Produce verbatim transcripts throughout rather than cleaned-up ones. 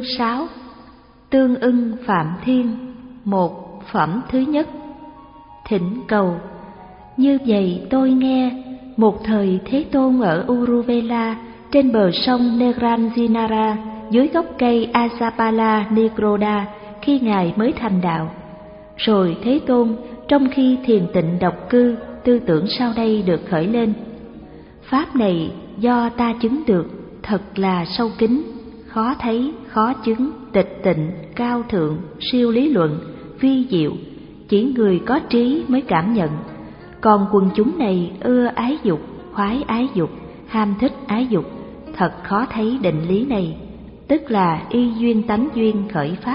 sáu. Tương ưng Phạm Thiên. Một. Phẩm thứ nhất. Thỉnh cầu. Như vậy tôi nghe, một thời Thế Tôn ở Uruvela, trên bờ sông Negranjinara, dưới gốc cây Asapala Nigroda, khi Ngài mới thành đạo. Rồi Thế Tôn, trong khi thiền tịnh độc cư, tư tưởng sau đây được khởi lên: Pháp này do ta chứng được, thật là sâu kín, khó thấy, khó chứng, tịch tịnh, cao thượng, siêu lý luận, vi diệu, chỉ người có trí mới cảm nhận. Còn quần chúng này ưa ái dục, khoái ái dục, ham thích ái dục, thật khó thấy định lý này, tức là y duyên tánh duyên khởi pháp.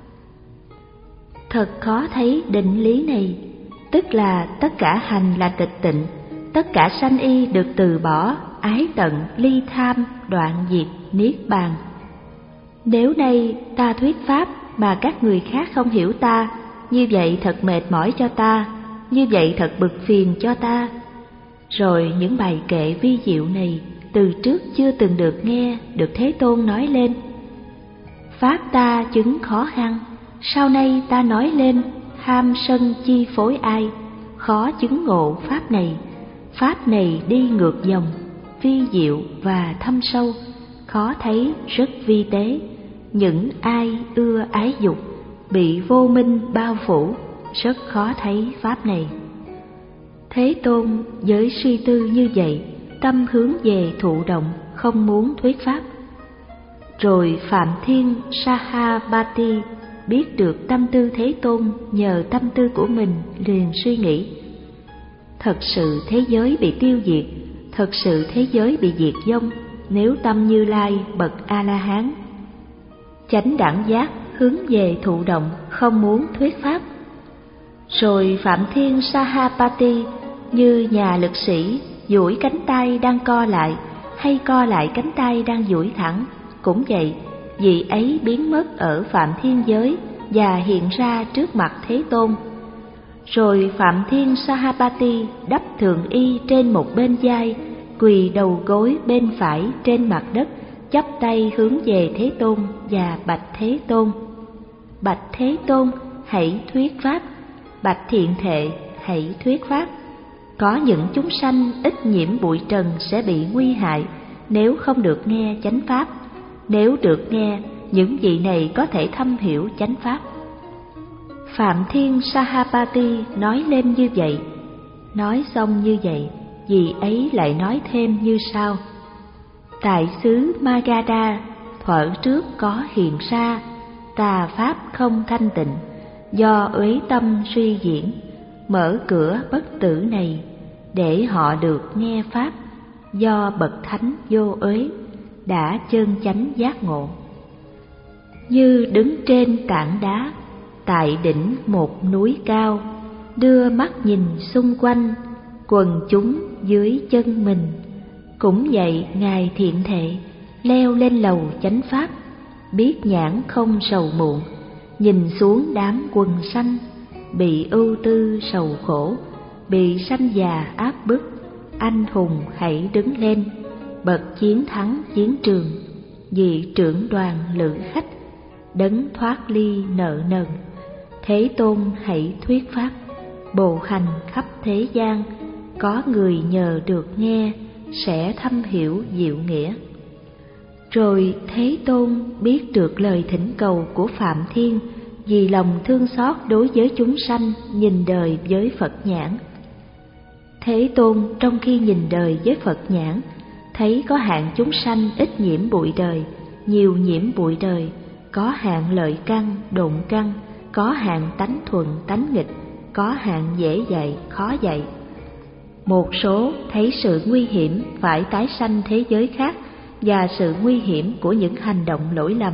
Thật khó thấy định lý này, tức là tất cả hành là tịch tịnh, tất cả sanh y được từ bỏ, ái tận, ly tham, đoạn diệt, niết bàn. Nếu nay ta thuyết pháp mà các người khác không hiểu ta, như vậy thật mệt mỏi cho ta, như vậy thật bực phiền cho ta. Rồi những bài kệ vi diệu này từ trước chưa từng được nghe, được Thế Tôn nói lên. Pháp ta chứng khó khăn, sau nay ta nói lên, ham sân chi phối ai, khó chứng ngộ pháp này. Pháp này đi ngược dòng, vi diệu và thâm sâu, khó thấy, rất vi tế. Những ai ưa ái dục, bị vô minh bao phủ, rất khó thấy pháp này. Thế Tôn với suy tư như vậy, tâm hướng về thụ động, không muốn thuyết pháp. Rồi Phạm Thiên Sahabati biết được tâm tư Thế Tôn, nhờ tâm tư của mình liền suy nghĩ: thật sự thế giới bị tiêu diệt, thật sự thế giới bị diệt vong, nếu tâm Như Lai bậc A-la-hán chánh đẳng giác hướng về thụ động, không muốn thuyết pháp. Rồi Phạm Thiên Sahapati như nhà lực sĩ duỗi cánh tay đang co lại, hay co lại cánh tay đang duỗi thẳng, cũng vậy, vị ấy biến mất ở Phạm Thiên giới và hiện ra trước mặt Thế Tôn. Rồi Phạm Thiên Sahapati đắp thượng y trên một bên vai, quỳ đầu gối bên phải trên mặt đất, chắp tay hướng về Thế Tôn và bạch Thế Tôn: bạch Thế Tôn, hãy thuyết pháp. Bạch Thiện Thệ, hãy thuyết pháp. Có những chúng sanh ít nhiễm bụi trần sẽ bị nguy hại nếu không được nghe chánh pháp. Nếu được nghe, những vị này có thể thâm hiểu chánh pháp. Phạm Thiên Sahapati nói lên như vậy. Nói xong như vậy, vị ấy lại nói thêm như sau: tại xứ Magadha, thuở trước có hiện ra tà pháp không thanh tịnh, do uế tâm suy diễn, mở cửa bất tử này để họ được nghe pháp, do bậc thánh vô uế đã chân chánh giác ngộ. Như đứng trên tảng đá tại đỉnh một núi cao, đưa mắt nhìn xung quanh, quần chúng dưới chân mình. Cũng vậy, Ngài Thiện Thệ leo lên lầu chánh pháp, biết nhãn không sầu muộn, nhìn xuống đám quần sanh, bị ưu tư sầu khổ, bị sanh già áp bức. Anh hùng hãy đứng lên, bậc chiến thắng chiến trường, vị trưởng đoàn lữ khách, đấng thoát ly nợ nần. Thế Tôn hãy thuyết pháp, bộ hành khắp thế gian, có người nhờ được nghe sẽ thâm hiểu diệu nghĩa. Rồi Thế Tôn biết được lời thỉnh cầu của Phạm Thiên, vì lòng thương xót đối với chúng sanh, nhìn đời với Phật nhãn. Thế Tôn trong khi nhìn đời với Phật nhãn, thấy có hạng chúng sanh ít nhiễm bụi đời, nhiều nhiễm bụi đời, có hạng lợi căn, độn căn, có hạng tánh thuận, tánh nghịch, có hạng dễ dạy, khó dạy. Một số thấy sự nguy hiểm phải tái sanh thế giới khác và sự nguy hiểm của những hành động lỗi lầm.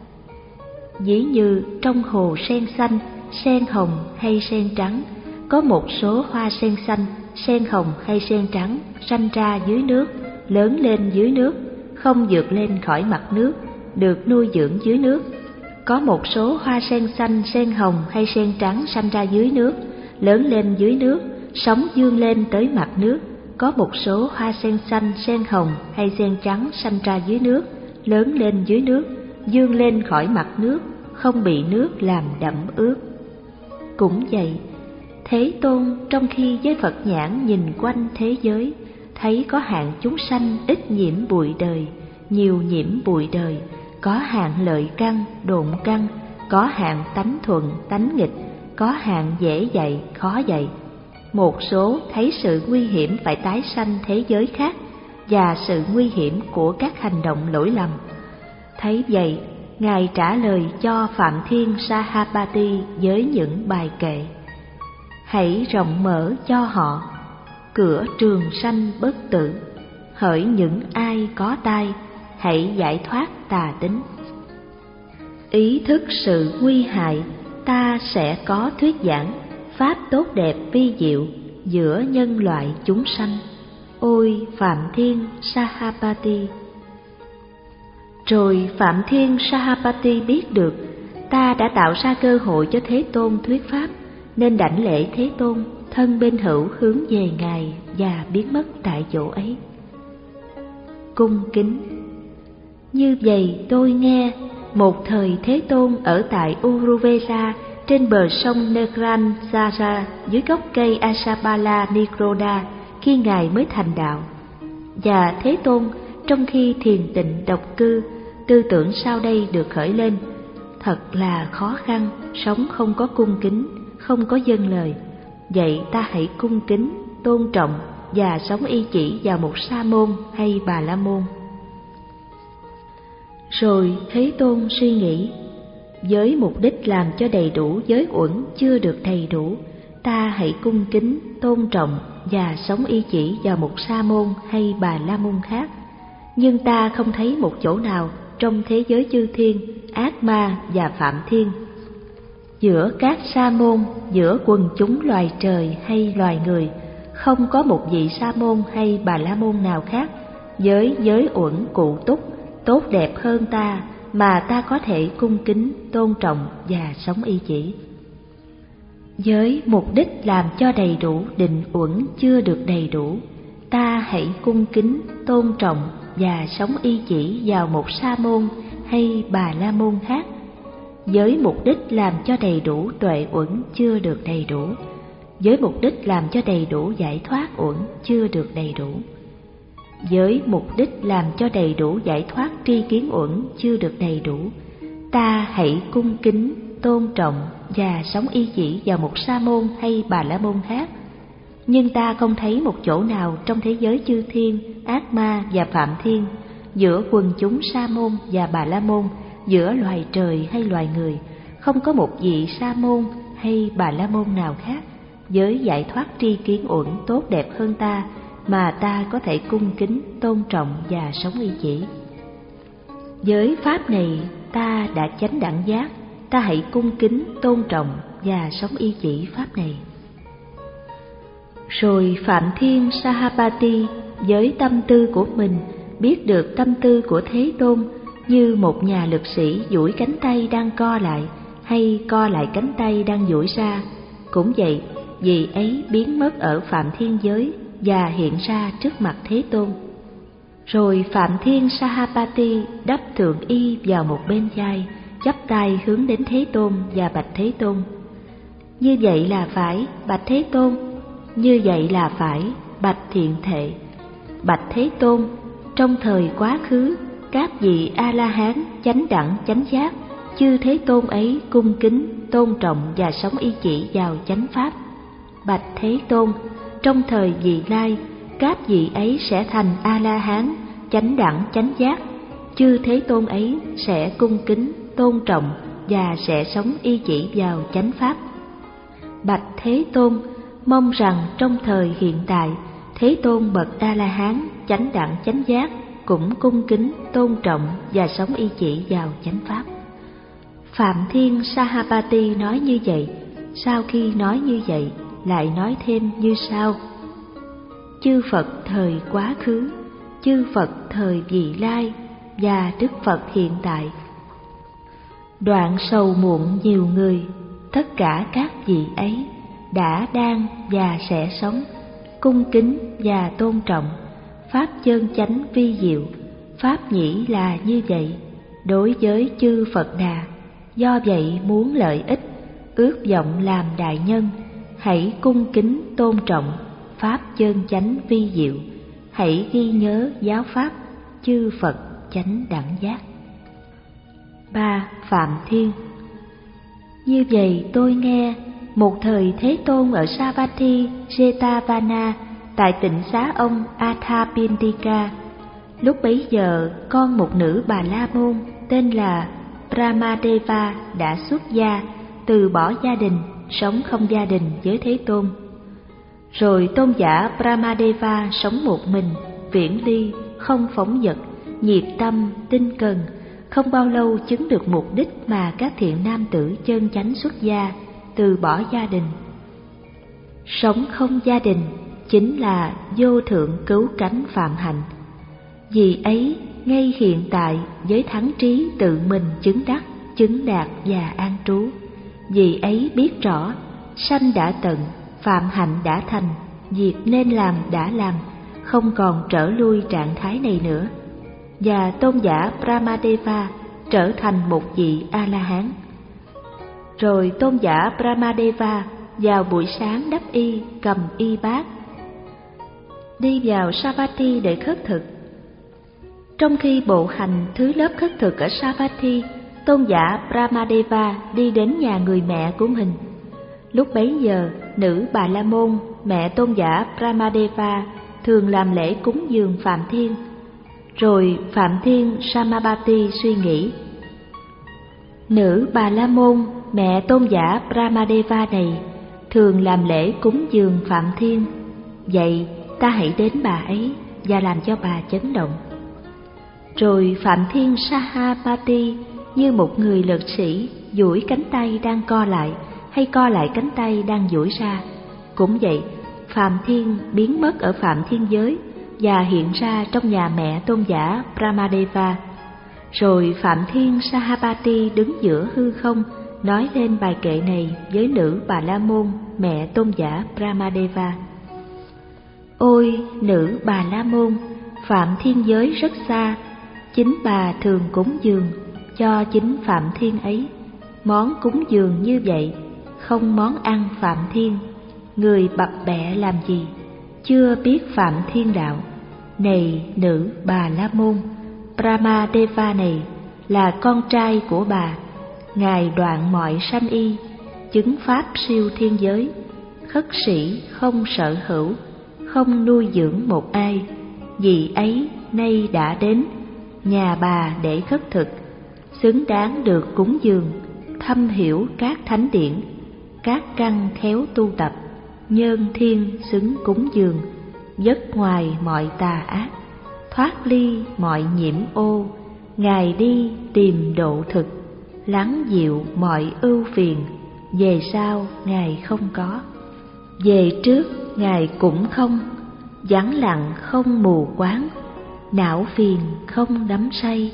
Ví như trong hồ sen xanh, sen hồng hay sen trắng, có một số hoa sen xanh, sen hồng hay sen trắng sanh ra dưới nước, lớn lên dưới nước, không vượt lên khỏi mặt nước, được nuôi dưỡng dưới nước. Có một số hoa sen xanh, sen hồng hay sen trắng sanh ra dưới nước, lớn lên dưới nước, sống vươn lên tới mặt nước. Có một số hoa sen xanh, sen hồng hay sen trắng sanh ra dưới nước, lớn lên dưới nước, vươn lên khỏi mặt nước, không bị nước làm đẫm ướt. Cũng vậy, Thế Tôn trong khi với Phật nhãn nhìn quanh thế giới, thấy có hạng chúng sanh ít nhiễm bụi đời, nhiều nhiễm bụi đời, có hạng lợi căn, độn căn, có hạng tánh thuận, tánh nghịch, có hạng dễ dạy, khó dạy. Một số thấy sự nguy hiểm phải tái sanh thế giới khác và sự nguy hiểm của các hành động lỗi lầm. Thấy vậy, Ngài trả lời cho Phạm Thiên Sahapati với những bài kệ: hãy rộng mở cho họ cửa trường sanh bất tử, hỡi những ai có tai, hãy giải thoát tà tính. Ý thức sự nguy hại, ta sẽ có thuyết giảng pháp tốt đẹp vi diệu giữa nhân loại chúng sanh. Ôi Phạm Thiên Sahapati! Rồi Phạm Thiên Sahapati biết được ta đã tạo ra cơ hội cho Thế Tôn thuyết pháp, nên đảnh lễ Thế Tôn, thân bên hữu hướng về Ngài và biến mất tại chỗ ấy. Cung kính. Như vậy tôi nghe, một thời Thế Tôn ở tại Uruvela trên bờ sông Negranjara dưới gốc cây Asapala Nikroda khi Ngài mới thành đạo. Và Thế Tôn trong khi thiền tịnh độc cư, tư tưởng sau đây được khởi lên: thật là khó khăn, sống không có cung kính, không có vâng lời. Vậy ta hãy cung kính, tôn trọng và sống y chỉ vào một sa môn hay bà la môn. Rồi Thế Tôn suy nghĩ, với mục đích làm cho đầy đủ giới uẩn chưa được đầy đủ, ta hãy cung kính, tôn trọng và sống y chỉ vào một sa môn hay bà la môn khác. Nhưng ta không thấy một chỗ nào trong thế giới chư thiên, ác ma và phạm thiên, giữa các sa môn, giữa quần chúng loài trời hay loài người, không có một vị sa môn hay bà la môn nào khác với giới uẩn cụ túc tốt đẹp hơn ta mà ta có thể cung kính, tôn trọng và sống y chỉ. Với mục đích làm cho đầy đủ định uẩn chưa được đầy đủ, ta hãy cung kính, tôn trọng và sống y chỉ vào một sa môn hay bà la môn khác. Với mục đích làm cho đầy đủ tuệ uẩn chưa được đầy đủ, với mục đích làm cho đầy đủ giải thoát uẩn chưa được đầy đủ, với mục đích làm cho đầy đủ giải thoát tri kiến uẩn chưa được đầy đủ, ta hãy cung kính, tôn trọng và sống y chỉ vào một sa môn hay bà la môn khác. Nhưng ta không thấy một chỗ nào trong thế giới chư thiên, ác ma và phạm thiên, giữa quần chúng sa môn và bà la môn, giữa loài trời hay loài người, không có một vị sa môn hay bà la môn nào khác với giải thoát tri kiến uẩn tốt đẹp hơn ta mà ta có thể cung kính, tôn trọng và sống y chỉ. Với pháp này ta đã chánh đẳng giác, ta hãy cung kính, tôn trọng và sống y chỉ pháp này. Rồi Phạm Thiên Sahapati với tâm tư của mình biết được tâm tư của Thế Tôn, như một nhà lực sĩ duỗi cánh tay đang co lại hay co lại cánh tay đang duỗi ra. Cũng vậy, vị ấy biến mất ở Phạm Thiên giới và hiện ra trước mặt Thế Tôn. Rồi Phạm Thiên Sahapati đắp thượng y vào một bên vai, chắp tay hướng đến Thế Tôn và bạch Thế Tôn: như vậy là phải, bạch Thế Tôn. Như vậy là phải, bạch Thiện Thệ. Bạch Thế Tôn, trong thời quá khứ, các vị A-la-hán chánh đẳng chánh giác, chư Thế Tôn ấy cung kính, tôn trọng và sống y chỉ vào chánh pháp. Bạch Thế Tôn, trong thời vị lai, các vị ấy sẽ thành A-la-hán chánh đẳng chánh giác, chư Thế Tôn ấy sẽ cung kính, tôn trọng và sẽ sống y chỉ vào chánh pháp. Bạch Thế Tôn, mong rằng trong thời hiện tại, Thế Tôn bậc A-la-hán chánh đẳng chánh giác cũng cung kính, tôn trọng và sống y chỉ vào chánh pháp. Phạm Thiên Sahapati nói như vậy. Sau khi nói như vậy, lại nói thêm như sau: chư Phật thời quá khứ, chư Phật thời vị lai và Đức Phật hiện tại, đoạn sầu muộn nhiều người, tất cả các vị ấy đã, đang và sẽ sống, cung kính và tôn trọng pháp chân chánh vi diệu. Pháp nhĩ là như vậy, đối với chư Phật Đà. Do vậy muốn lợi ích, ước vọng làm đại nhân, hãy cung kính tôn trọng pháp chân chánh vi diệu, hãy ghi nhớ giáo pháp chư Phật chánh đẳng giác. Ba. Phạm Thiên. Như vậy tôi nghe, một thời Thế Tôn ở Savatthi Jetavana tại tịnh xá ông Athapindika. Lúc bấy giờ, con một nữ Bà La Môn tên là Brahmadeva đã xuất gia, từ bỏ gia đình, sống không gia đình với Thế Tôn. Rồi tôn giả Brahmadeva sống một mình, viễn ly, không phóng dật, nhiệt tâm, tinh cần, không bao lâu chứng được mục đích mà các thiện nam tử chân chánh xuất gia, từ bỏ gia đình. Sống không gia đình chính là vô thượng cứu cánh phạm hạnh. Vì ấy, ngay hiện tại với thắng trí tự mình chứng đắc, chứng đạt và an trú. Vì ấy biết rõ, sanh đã tận, phạm hạnh đã thành, việc nên làm đã làm, không còn trở lui trạng thái này nữa. Và tôn giả Brahmadeva trở thành một vị A-la-hán. Rồi tôn giả Brahmadeva vào buổi sáng đắp y, cầm y bát, đi vào Savatthi để khất thực. Trong khi bộ hành thứ lớp khất thực ở Savatthi, tôn giả Brahmadeva đi đến nhà người mẹ của mình. Lúc bấy giờ, nữ Bà La Môn, mẹ tôn giả Brahmadeva, thường làm lễ cúng dường Phạm Thiên. Rồi Phạm Thiên Samabati suy nghĩ, nữ Bà La Môn, mẹ tôn giả Brahmadeva này, thường làm lễ cúng dường Phạm Thiên. Vậy ta hãy đến bà ấy và làm cho bà chấn động. Rồi Phạm Thiên Sahapati như một người lực sĩ duỗi cánh tay đang co lại, hay co lại cánh tay đang duỗi ra. Cũng vậy, Phạm Thiên biến mất ở Phạm Thiên giới và hiện ra trong nhà mẹ tôn giả Brahmadeva. Rồi Phạm Thiên Sahapati đứng giữa hư không, nói lên bài kệ này với nữ Bà La Môn, mẹ tôn giả Brahmadeva. Ôi nữ Bà La Môn, Phạm Thiên giới rất xa, chính bà thường cúng dường cho chính Phạm Thiên ấy. Món cúng dường như vậy, không món ăn Phạm Thiên, người bập bẹ làm gì, chưa biết Phạm Thiên đạo. Này nữ Bà La Môn, Brahmadeva này là con trai của bà. Ngài đoạn mọi sanh y, chứng pháp siêu thiên giới, khất sĩ không sở hữu, không nuôi dưỡng một ai. Vì ấy nay đã đến nhà bà để khất thực, xứng đáng được cúng dường, thâm hiểu các thánh điển, các căn khéo tu tập, nhân thiên xứng cúng dường, dứt ngoài mọi tà ác, thoát ly mọi nhiễm ô. Ngài đi tìm độ thực, lắng dịu mọi ưu phiền. Về sau Ngài không có, về trước Ngài cũng không. Vắng lặng không mù quáng, não phiền không đắm say.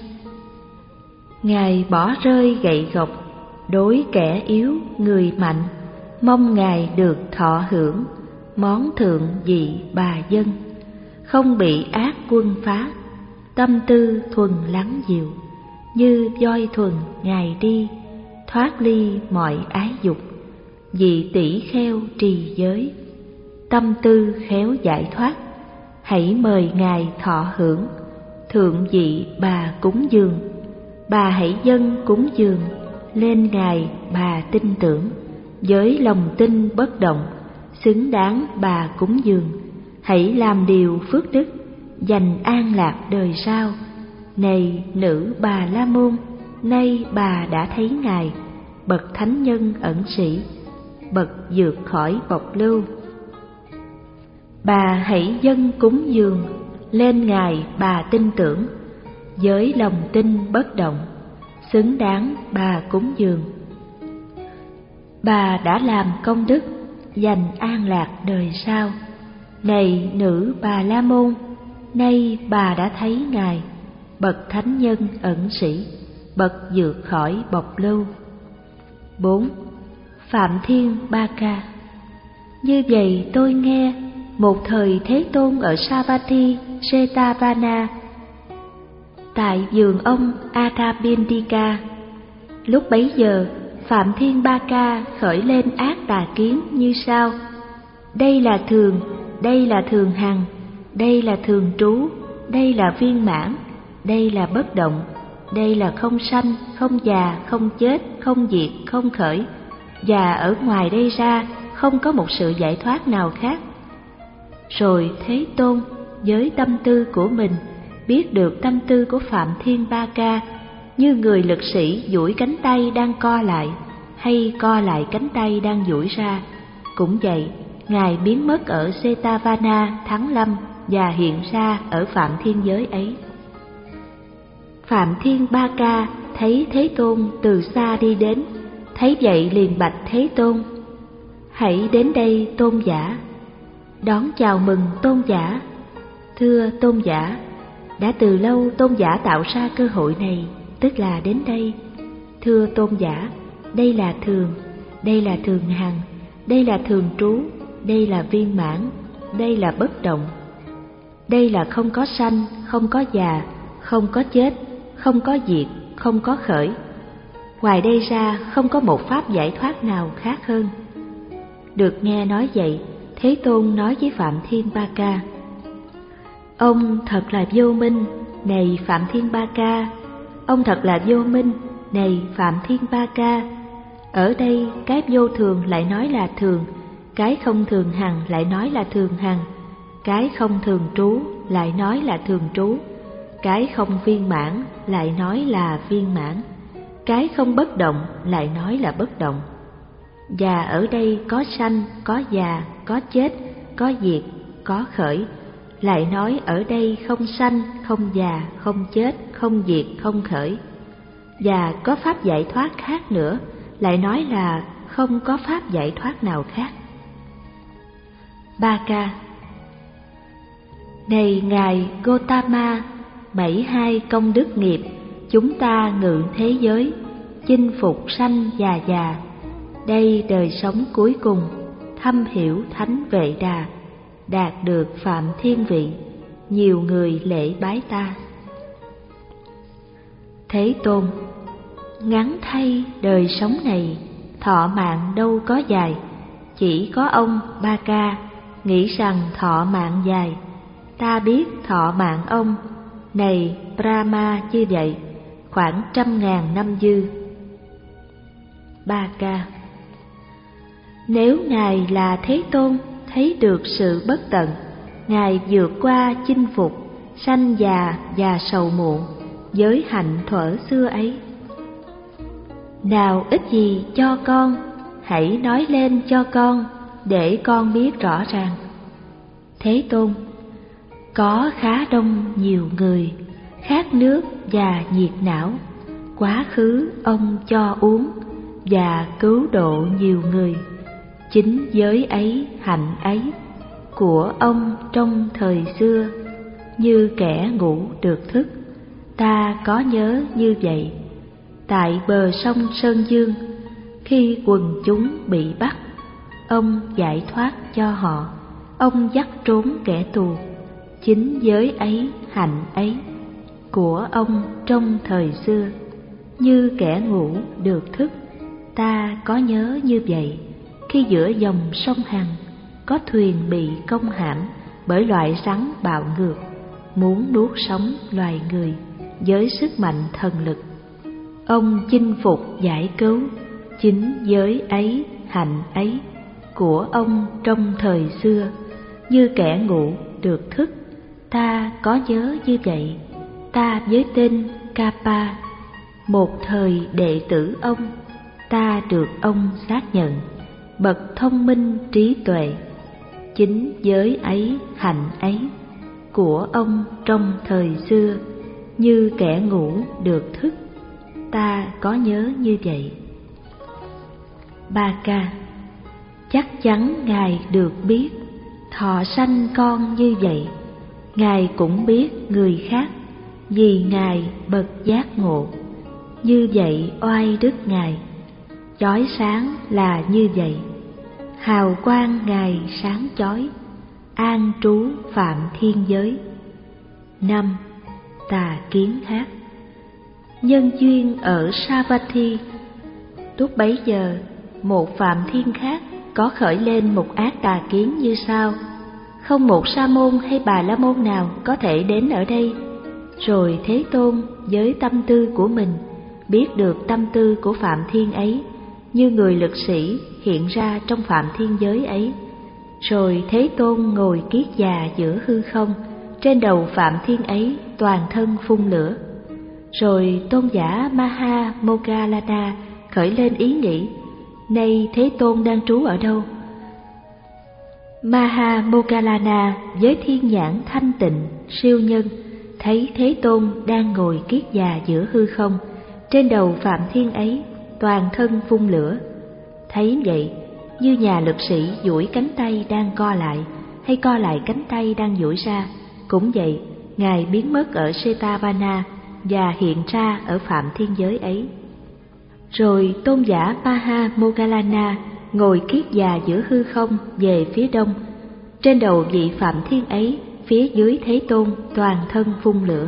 Ngài bỏ rơi gậy gộc, đối kẻ yếu người mạnh. Mong Ngài được thọ hưởng món thượng vị bà dân, không bị ác quân phá. Tâm tư thuần lắng dịu, như voi thuần Ngài đi, thoát ly mọi ái dục. Vị tỷ kheo trì giới, tâm tư khéo giải thoát. Hãy mời Ngài thọ hưởng thượng vị bà cúng dường. Bà hãy dâng cúng dường lên Ngài bà tin tưởng, với lòng tin bất động, xứng đáng bà cúng dường. Hãy làm điều phước đức, dành an lạc đời sau. Này nữ Bà La Môn, nay bà đã thấy Ngài, bậc thánh nhân ẩn sĩ, bậc vượt khỏi bộc lưu. Bà hãy dâng cúng dường lên Ngài bà tin tưởng, với lòng tin bất động, xứng đáng bà cúng dường. Bà đã làm công đức, dành an lạc đời sau. Này nữ Bà La Môn, nay bà đã thấy Ngài, bậc thánh nhân ẩn sĩ, bậc vượt khỏi bộc lưu. Bốn. Phạm Thiên Ba Ca. Như vậy tôi nghe, một thời Thế Tôn ở Savatthi Jetavana tại vườn ông Atapindika. Lúc bấy giờ, Phạm Thiên Ba Ca khởi lên ác tà kiến như sau: đây là thường, đây là thường hằng, đây là thường trú, đây là viên mãn, đây là bất động, đây là không sanh, không già, không chết, không diệt, không khởi, và ở ngoài đây ra không có một sự giải thoát nào khác. Rồi Thế Tôn với tâm tư của mình biết được tâm tư của Phạm Thiên Ba Ca, như người lực sĩ duỗi cánh tay đang co lại, hay co lại cánh tay đang duỗi ra. Cũng vậy, Ngài biến mất ở Setavana tháng Lâm và hiện ra ở Phạm Thiên giới ấy. Phạm Thiên Ba Ca thấy Thế Tôn từ xa đi đến, thấy vậy liền bạch Thế Tôn: hãy đến đây tôn giả. Đón chào mừng tôn giả. Thưa tôn giả, đã từ lâu tôn giả tạo ra cơ hội này, tức là đến đây. Thưa tôn giả, đây là thường, đây là thường hằng, đây là thường trú, đây là viên mãn, đây là bất động. Đây là không có sanh, không có già, không có chết, không có diệt, không có khởi. Ngoài đây ra không có một pháp giải thoát nào khác hơn. Được nghe nói vậy, Thế Tôn nói với Phạm Thiên Ba Ca: ông thật là vô minh, này Phạm Thiên Ba Ca. Ông thật là vô minh, này Phạm Thiên Ba Ca. Ở đây cái vô thường lại nói là thường, cái không thường hằng lại nói là thường hằng, cái không thường trú lại nói là thường trú, cái không viên mãn lại nói là viên mãn, cái không bất động lại nói là bất động. Và ở đây có sanh, có già, có chết, có diệt, có khởi, lại nói ở đây không sanh, không già, không chết, không diệt, không khởi. Và có pháp giải thoát khác nữa, lại nói là không có pháp giải thoát nào khác. Ba Ca: này Ngài Gotama, bảy hai công đức nghiệp, chúng ta ngự thế giới, chinh phục sanh già già. Đây đời sống cuối cùng, thâm hiểu thánh Vệ Đà, đạt được Phạm Thiên vị, nhiều người lễ bái ta. Thế Tôn: ngắn thay đời sống này, thọ mạng đâu có dài. Chỉ có ông Ba Ca nghĩ rằng thọ mạng dài. Ta biết thọ mạng ông, này Brahma như vậy, khoảng trăm ngàn năm dư. Ba Ca: nếu Ngài là Thế Tôn, thấy được sự bất tận, Ngài vượt qua chinh phục sanh già và sầu muộn với hạnh thuở xưa ấy. Nào ít gì cho con, hãy nói lên cho con, để con biết rõ ràng. Thế Tôn: có khá đông nhiều người, khát nước và nhiệt não, quá khứ ông cho uống và cứu độ nhiều người. Chính giới ấy, hạnh ấy của ông trong thời xưa, như kẻ ngủ được thức, ta có nhớ như vậy. Tại bờ sông Sơn Dương, khi quần chúng bị bắt, ông giải thoát cho họ, ông dắt trốn kẻ tù. Chính giới ấy, hạnh ấy của ông trong thời xưa, như kẻ ngủ được thức, ta có nhớ như vậy. Khi giữa dòng sông Hằng có thuyền bị công hãm bởi loại rắn bạo ngược, muốn nuốt sống loài người với sức mạnh thần lực, ông chinh phục giải cứu. Chính giới ấy, hạnh ấy của ông trong thời xưa, như kẻ ngủ được thức, ta có nhớ như vậy. Ta với tên Kappa, một thời đệ tử ông, ta được ông xác nhận bậc thông minh trí tuệ. Chính giới ấy, hạnh ấy của ông trong thời xưa, như kẻ ngủ được thức, ta có nhớ như vậy. Ba Ca: chắc chắn Ngài được biết, thọ sanh con như vậy. Ngài cũng biết người khác, vì Ngài bậc giác ngộ. Như vậy oai đức Ngài, chói sáng là như vậy. Hào quang Ngài sáng chói, an trú Phạm Thiên giới. Năm. tà kiến khác. Nhân duyên ở Savatthi. Lúc bấy giờ, một Phạm Thiên khác có khởi lên một ác tà kiến như sau: không một sa môn hay bà la môn nào có thể đến ở đây. Rồi Thế Tôn với tâm tư của mình biết được tâm tư của Phạm Thiên ấy, như người lực sĩ hiện ra trong Phạm Thiên giới ấy. Rồi Thế Tôn ngồi kiết già giữa hư không, trên đầu Phạm Thiên ấy toàn thân phun lửa. Rồi tôn giả Maha Moggallana khởi lên ý nghĩ: nay Thế Tôn đang trú ở đâu? Maha Moggallana với thiên nhãn thanh tịnh siêu nhân thấy Thế Tôn đang ngồi kiết già giữa hư không, trên đầu Phạm Thiên ấy toàn thân phun lửa. Thấy vậy, như nhà lực sĩ duỗi cánh tay đang co lại, hay co lại cánh tay đang duỗi ra, cũng vậy, Ngài biến mất ở Setavana và hiện ra ở Phạm Thiên giới ấy. Rồi tôn giả Maha Moggallana ngồi kiết già giữa hư không về phía đông, trên đầu vị Phạm Thiên ấy phía dưới Thế Tôn toàn thân phun lửa.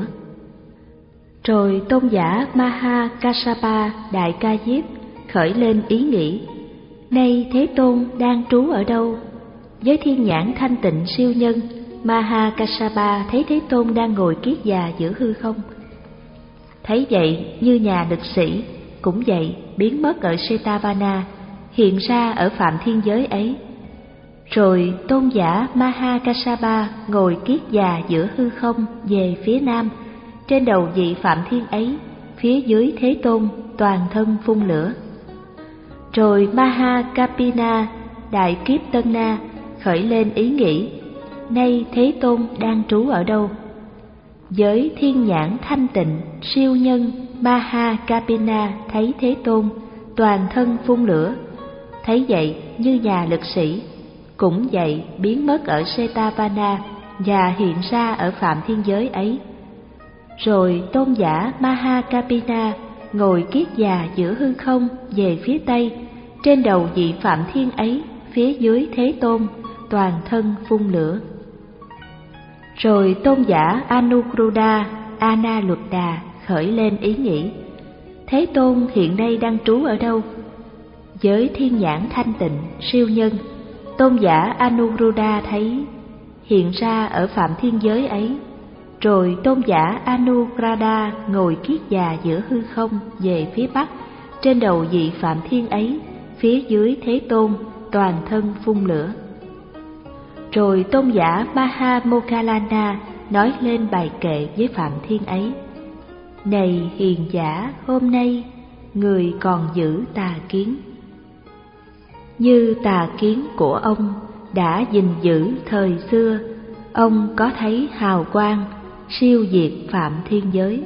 Rồi tôn giả Maha Kassapa Đại Ca Diếp khởi lên ý nghĩ: nay Thế Tôn đang trú ở đâu? Với thiên nhãn thanh tịnh siêu nhân, Maha Kassapa thấy Thế Tôn đang ngồi kiết già giữa hư không. Thấy vậy, như nhà lực sĩ, cũng vậy, biến mất ở Setavana, hiện ra ở Phạm Thiên giới ấy. Rồi tôn giả Maha Kassapa ngồi kiết già giữa hư không về phía nam, trên đầu vị Phạm Thiên ấy, phía dưới Thế Tôn toàn thân phun lửa. Rồi Maha Kapina Đại Kiếp Tân Na khởi lên ý nghĩ: nay Thế Tôn đang trú ở đâu? Với thiên nhãn thanh tịnh siêu nhân, Maha Kapina thấy Thế Tôn toàn thân phun lửa. Thấy vậy, như nhà lực sĩ, cũng vậy, biến mất ở Setavana và hiện ra ở Phạm Thiên giới ấy. Rồi tôn giả Maha Kapina ngồi kiết già giữa hư không về phía tây, trên đầu vị Phạm Thiên ấy, phía dưới Thế Tôn toàn thân phun lửa. Rồi tôn giả Anuruddha Analuddha khởi lên ý nghĩ: Thế Tôn hiện nay đang trú ở đâu? Với thiên nhãn thanh tịnh siêu nhân, tôn giả Anuruddha thấy hiện ra ở Phạm Thiên giới ấy. Rồi tôn giả Anuruddha ngồi kiết già giữa hư không về phía bắc, trên đầu vị Phạm Thiên ấy, phía dưới Thế Tôn toàn thân phun lửa. Rồi tôn giả Maha Moggallana nói lên bài kệ với Phạm Thiên ấy: này hiền giả, hôm nay người còn giữ tà kiến. Như tà kiến của ông đã gìn giữ thời xưa, ông có thấy hào quang siêu diệt Phạm Thiên giới.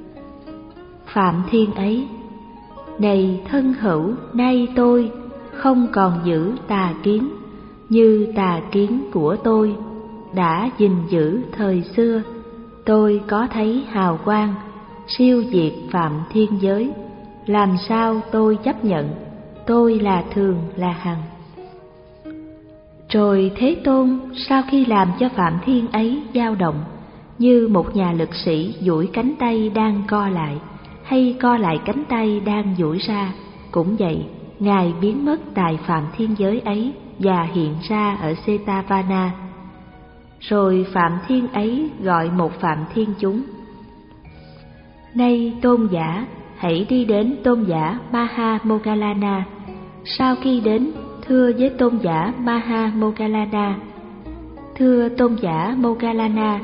Phạm Thiên ấy: này thân hữu, nay tôi không còn giữ tà kiến, như tà kiến của tôi đã gìn giữ thời xưa, tôi có thấy hào quang siêu diệt Phạm Thiên giới. Làm sao tôi chấp nhận tôi là thường là hằng? Rồi Thế Tôn sau khi làm cho Phạm Thiên ấy dao động, như một nhà lực sĩ duỗi cánh tay đang co lại, hay co lại cánh tay đang duỗi ra, cũng vậy, Ngài biến mất tại Phạm Thiên giới ấy và hiện ra ở Setavana. Rồi Phạm Thiên ấy gọi một Phạm Thiên chúng: nay tôn giả, hãy đi đến tôn giả Maha Moggallana. Sau khi đến, thưa với tôn giả Maha Moggallana: thưa tôn giả Moggallana,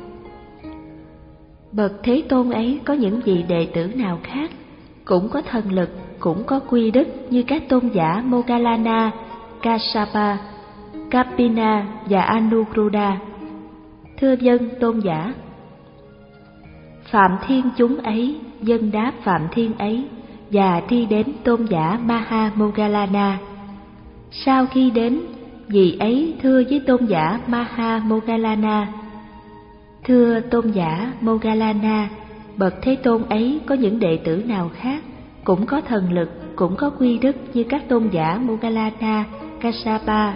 bậc Thế Tôn ấy có những vị đệ tử nào khác, cũng có thần lực, cũng có quy đức như các tôn giả Moggallana, Kassapa, Kapina và Anuruddha? Thưa vâng tôn giả. Phạm Thiên chúng ấy vâng đáp Phạm Thiên ấy và đi đến tôn giả Maha Moggallana. Sau khi đến, vị ấy thưa với tôn giả Maha Moggallana: thưa tôn giả Moggallana, bậc Thế Tôn ấy có những đệ tử nào khác, cũng có thần lực, cũng có quy đức như các tôn giả Moggallana, Kassapa,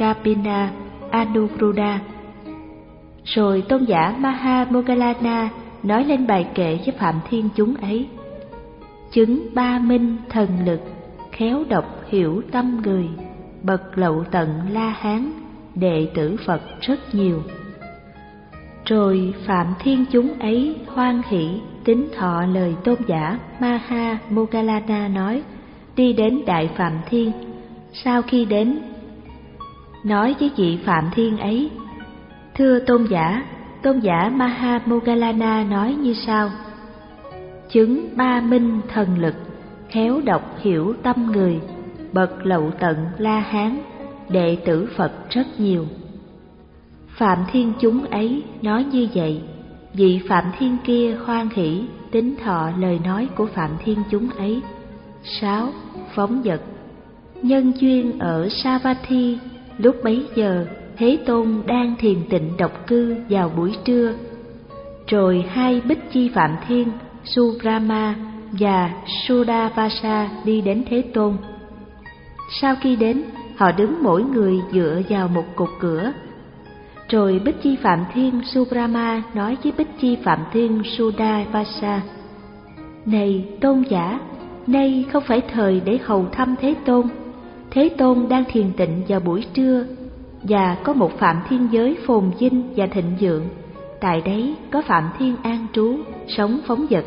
Kapina, Anuruddha? Rồi tôn giả Maha Moggallana nói lên bài kệ với Phạm Thiên chúng ấy. Chứng ba minh thần lực, khéo độc hiểu tâm người, bậc lậu tận La Hán, đệ tử Phật rất nhiều. Rồi Phạm Thiên chúng ấy hoan hỷ tín thọ lời tôn giả Maha Moggallana nói, đi đến Đại Phạm Thiên. Sau khi đến, nói với vị Phạm Thiên ấy, thưa tôn giả, tôn giả Maha Moggallana nói như sau: chứng ba minh thần lực, khéo đọc hiểu tâm người, bậc lậu tận La Hán, đệ tử Phật rất nhiều. Phạm Thiên chúng ấy nói như vậy, vị Phạm Thiên kia hoan hỷ tín thọ lời nói của Phạm Thiên chúng ấy. Sáu. Phóng dật. Nhân duyên ở Savatthi, lúc bấy giờ Thế Tôn đang thiền tịnh độc cư vào buổi trưa. Rồi hai Bích Chi Phạm Thiên, Subrama và Sudavasa đi đến Thế Tôn. Sau khi đến, họ đứng mỗi người dựa vào một cột cửa. Rồi Bích Chi Phạm Thiên Subrama nói với Bích Chi Phạm Thiên Sudavasa: này tôn giả, nay không phải thời để hầu thăm Thế Tôn. Thế Tôn đang thiền tịnh vào buổi trưa, và có một Phạm Thiên giới phồn vinh và thịnh vượng. Tại đấy có Phạm Thiên an trú, sống phóng dật.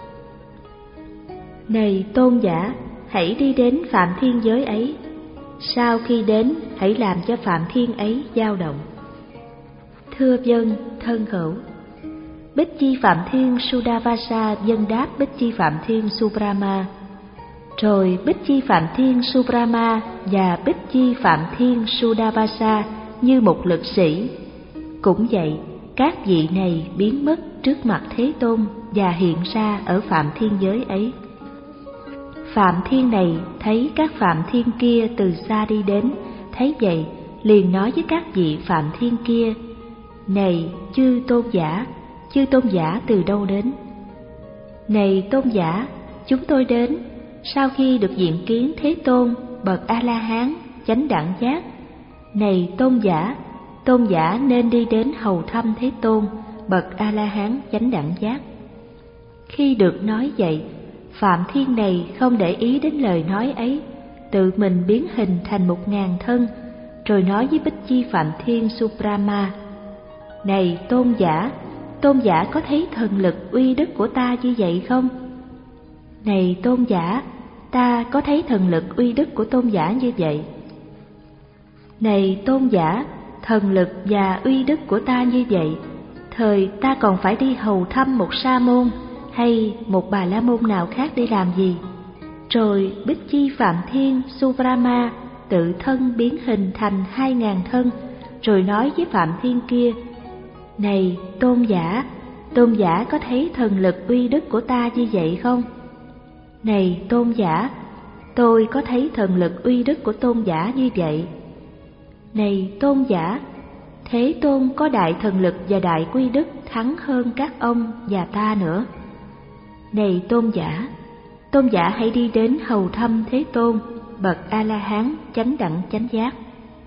Này tôn giả, hãy đi đến Phạm Thiên giới ấy. Sau khi đến, hãy làm cho Phạm Thiên ấy dao động. Thưa vâng, thân hữu. Bích Chi Phạm Thiên Sudavasa vâng đáp Bích Chi Phạm Thiên Subrama. Rồi Bích Chi Phạm Thiên Subrama và Bích Chi Phạm Thiên Sudavasa như một lực sĩ. Cũng vậy, các vị này biến mất trước mặt Thế Tôn và hiện ra ở Phạm Thiên giới ấy. Phạm Thiên này thấy các Phạm Thiên kia từ xa đi đến, thấy vậy liền nói với các vị Phạm Thiên kia: này chư tôn giả, chư tôn giả từ đâu đến? Này tôn giả, chúng tôi đến sau khi được diện kiến Thế Tôn bậc A-la-hán chánh đẳng giác. Này tôn giả, tôn giả nên đi đến hầu thăm Thế Tôn bậc A-la-hán chánh đẳng giác. Khi được nói vậy, Phạm Thiên này không để ý đến lời nói ấy, tự mình biến hình thành một ngàn thân, rồi nói với Bích Chi Phạm Thiên Subrama: này tôn giả, tôn giả có thấy thần lực uy đức của ta như vậy không? Này tôn giả, ta có thấy thần lực uy đức của tôn giả như vậy. Này tôn giả, thần lực và uy đức của ta như vậy, thời ta còn phải đi hầu thăm một sa môn hay một bà la môn nào khác để làm gì? Rồi Bích Chi Phạm Thiên Subrama tự thân biến hình thành hai ngàn thân, rồi nói với Phạm Thiên kia: này tôn giả, tôn giả có thấy thần lực uy đức của ta như vậy không? Này tôn giả, tôi có thấy thần lực uy đức của tôn giả như vậy. Này tôn giả, Thế Tôn có đại thần lực và đại quy đức thắng hơn các ông và ta nữa. Này tôn giả, tôn giả hãy đi đến hầu thăm Thế Tôn bậc A-la-hán chánh đẳng chánh giác.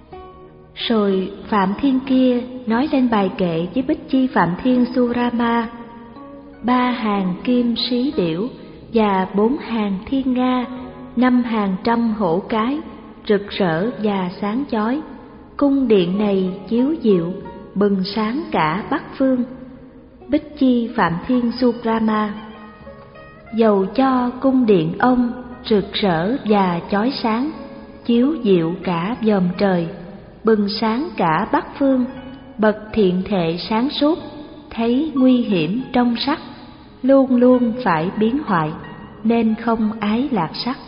Rồi Phạm Thiên kia nói lên bài kệ với Bích Chi Phạm Thiên Surama: ba hàng kim sĩ điểu và bốn hàng thiên nga, năm hàng trăm hổ cái, rực rỡ và sáng chói. Cung điện này chiếu diệu, bừng sáng cả Bắc phương. Bích Chi Phạm Thiên Subrama: dầu cho cung điện ông rực rỡ và chói sáng, chiếu diệu cả vòm trời, bừng sáng cả Bắc phương, bậc thiện thệ sáng suốt, thấy nguy hiểm trong sắc, luôn luôn phải biến hoại, nên không ái lạc sắc.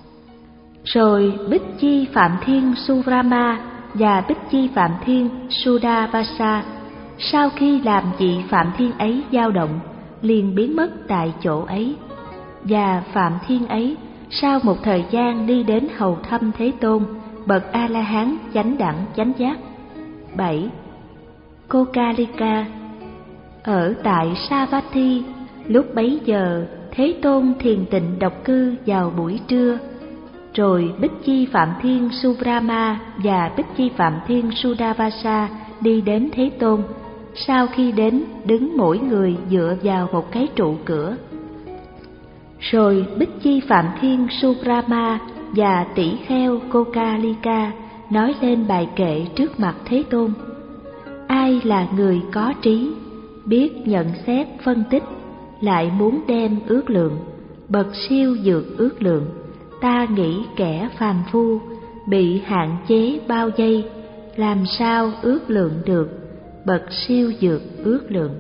Rồi Bích Chi Phạm Thiên Subrama và Bích Chi Phạm Thiên Sudavasa sau khi làm vị Phạm Thiên ấy dao động, liền biến mất tại chỗ ấy. Và Phạm Thiên ấy sau một thời gian đi đến hầu thăm Thế Tôn bậc A-la-hán chánh đẳng chánh giác. Bảy. Kokalika. Ở tại Savatthi, lúc bấy giờ Thế Tôn thiền tịnh độc cư vào buổi trưa. Rồi Bích Chi Phạm Thiên Subrama và Bích Chi Phạm Thiên Sudavasa đi đến Thế Tôn. sau khi đến đứng mỗi người dựa vào một cái trụ cửa. Rồi Bích Chi Phạm Thiên Subrama và tỷ kheo Kokalika nói lên bài kệ trước mặt Thế Tôn. Ai là người có trí, biết nhận xét phân tích, lại muốn đem ước lượng, bậc siêu dược ước lượng, ta nghĩ kẻ phàm phu, bị hạn chế bao vây, làm sao ước lượng được, bậc siêu dược ước lượng.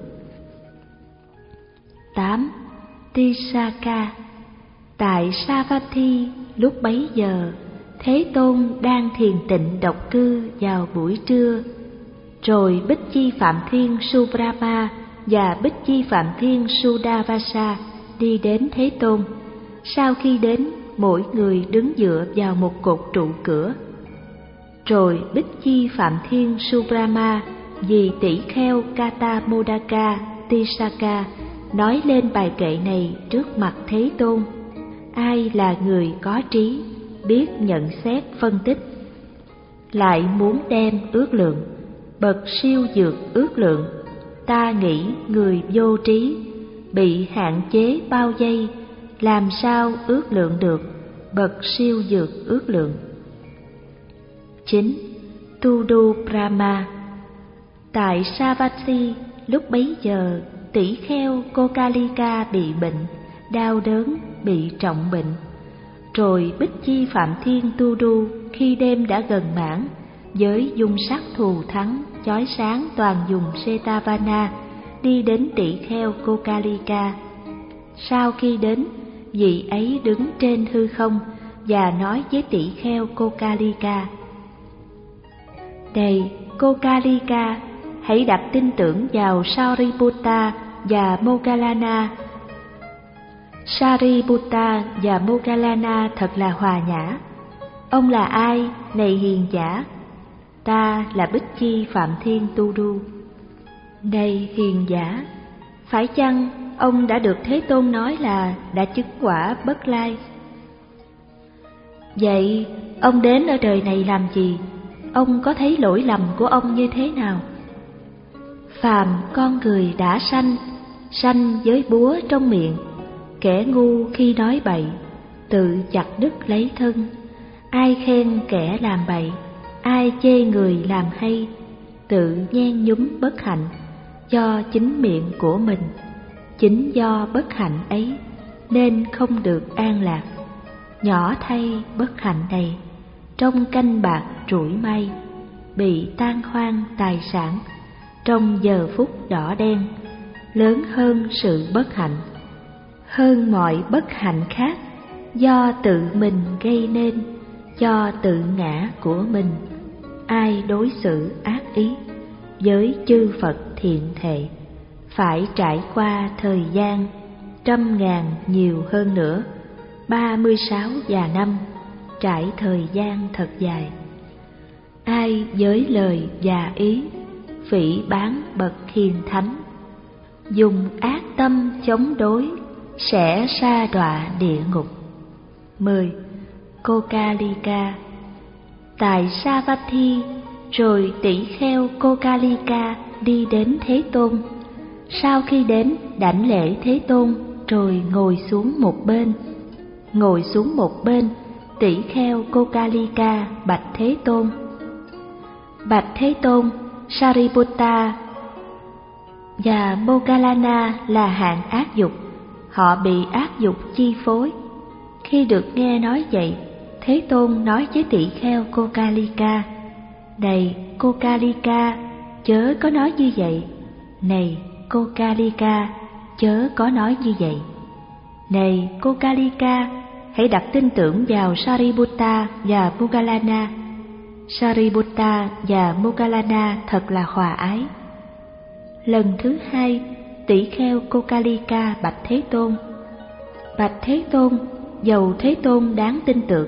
tám. Tisaka. Tại Savatthi lúc bấy giờ, Thế Tôn đang thiền tịnh độc cư vào buổi trưa. Rồi Bích Chi Phạm Thiên Subrama và Bích Chi Phạm Thiên Sudavasa đi đến Thế Tôn. Sau khi đến, mỗi người đứng dựa vào một cột trụ cửa. Rồi Bích Chi Phạm Thiên Subrama vì tỷ kheo Katamodaka Tisaka nói lên bài kệ này trước mặt Thế Tôn. Ai là người có trí, biết nhận xét phân tích, lại muốn đem ước lượng, bậc siêu dược ước lượng, ta nghĩ người vô trí, bị hạn chế bao vây, làm sao ước lượng được, bậc siêu dược ước lượng. chín. Tudu Brahma. Tại Savatthi lúc bấy giờ, tỷ kheo Kokalika bị bệnh, đau đớn, bị trọng bệnh. Rồi Bích Chi Phạm Thiên Tudu khi đêm đã gần mãn, với dung sắc thù thắng, chói sáng toàn dùng Setavana, đi đến tỷ kheo Kokalika. Sau khi đến, vị ấy đứng trên hư không và nói với tỷ kheo Kokalika: Này Kokalika, hãy đặt tin tưởng vào Sariputta và Moggallana. Sariputta và Moggallana thật là hòa nhã. Ông là ai, này hiền giả? Ta là Bích Chi Phạm Thiên Tudu. Này hiền giả, phải chăng ông đã được Thế Tôn nói là đã chứng quả bất lai? Vậy ông đến ở đời này làm gì? Ông có thấy lỗi lầm của ông như thế nào? Phàm con người đã sanh, sanh với búa trong miệng. Kẻ ngu khi nói bậy, tự chặt đứt lấy thân. Ai khen kẻ làm bậy, ai chê người làm hay, tự nhen nhúm bất hạnh do chính miệng của mình. Chính do bất hạnh ấy nên không được an lạc. Nhỏ thay bất hạnh này, trong canh bạc rủi may, bị tan hoang tài sản trong giờ phút đỏ đen, lớn hơn sự bất hạnh, hơn mọi bất hạnh khác do tự mình gây nên, do tự ngã của mình. Ai đối xử ác ý với chư Phật thiện thệ, phải trải qua thời gian trăm ngàn nhiều hơn nữa, ba mươi sáu già năm, trải thời gian thật dài. Ai với lời và ý phỉ báng bậc hiền thánh, dùng ác tâm chống đối, sẽ sa đọa địa ngục. mười. Kokalika. Tại Savatthi, rồi tỷ kheo Kokalika đi đến Thế Tôn. Sau khi đến, đảnh lễ Thế Tôn, rồi ngồi xuống một bên. Ngồi xuống một bên, tỷ kheo Kokalika bạch Thế Tôn: Bạch Thế Tôn, Sariputta và Moggallana là hạng ác dục, họ bị ác dục chi phối. Khi được nghe nói vậy, Thế Tôn nói với tỷ kheo Kokalika: Này Kokalika, chớ có nói như vậy. Này Kokalika, chớ có nói như vậy. Này Kokalika, hãy đặt tin tưởng vào Sariputta và Moggallana. Sariputta và Moggallana thật là hòa ái. Lần thứ hai, tỷ kheo Kokalika bạch Thế Tôn: Bạch Thế Tôn, dầu Thế Tôn đáng tin tưởng,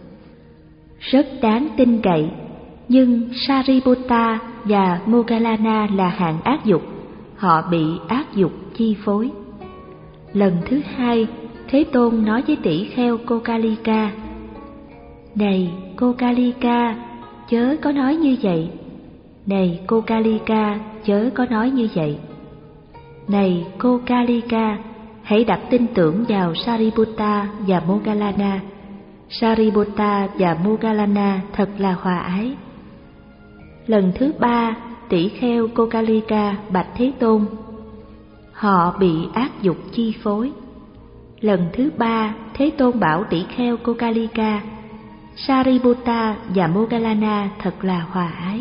rất đáng tin cậy, nhưng Sariputta và Moggallana là hạng ác dục, họ bị ác dục chi phối. Lần thứ hai, Thế Tôn nói với tỷ kheo Kokalika: Này Kokalika, chớ có nói như vậy. Này cô Kalika, chớ có nói như vậy. Này cô Kalika, hãy đặt tin tưởng vào Sariputta và Moggallana. Sariputta và Moggallana thật là hòa ái. Lần thứ ba, tỷ kheo cô Kalika bạch Thế Tôn. Họ bị ác dục chi phối. Lần thứ ba, Thế Tôn bảo tỷ kheo cô Kalika, Sariputta và Moggallana thật là hòa ái.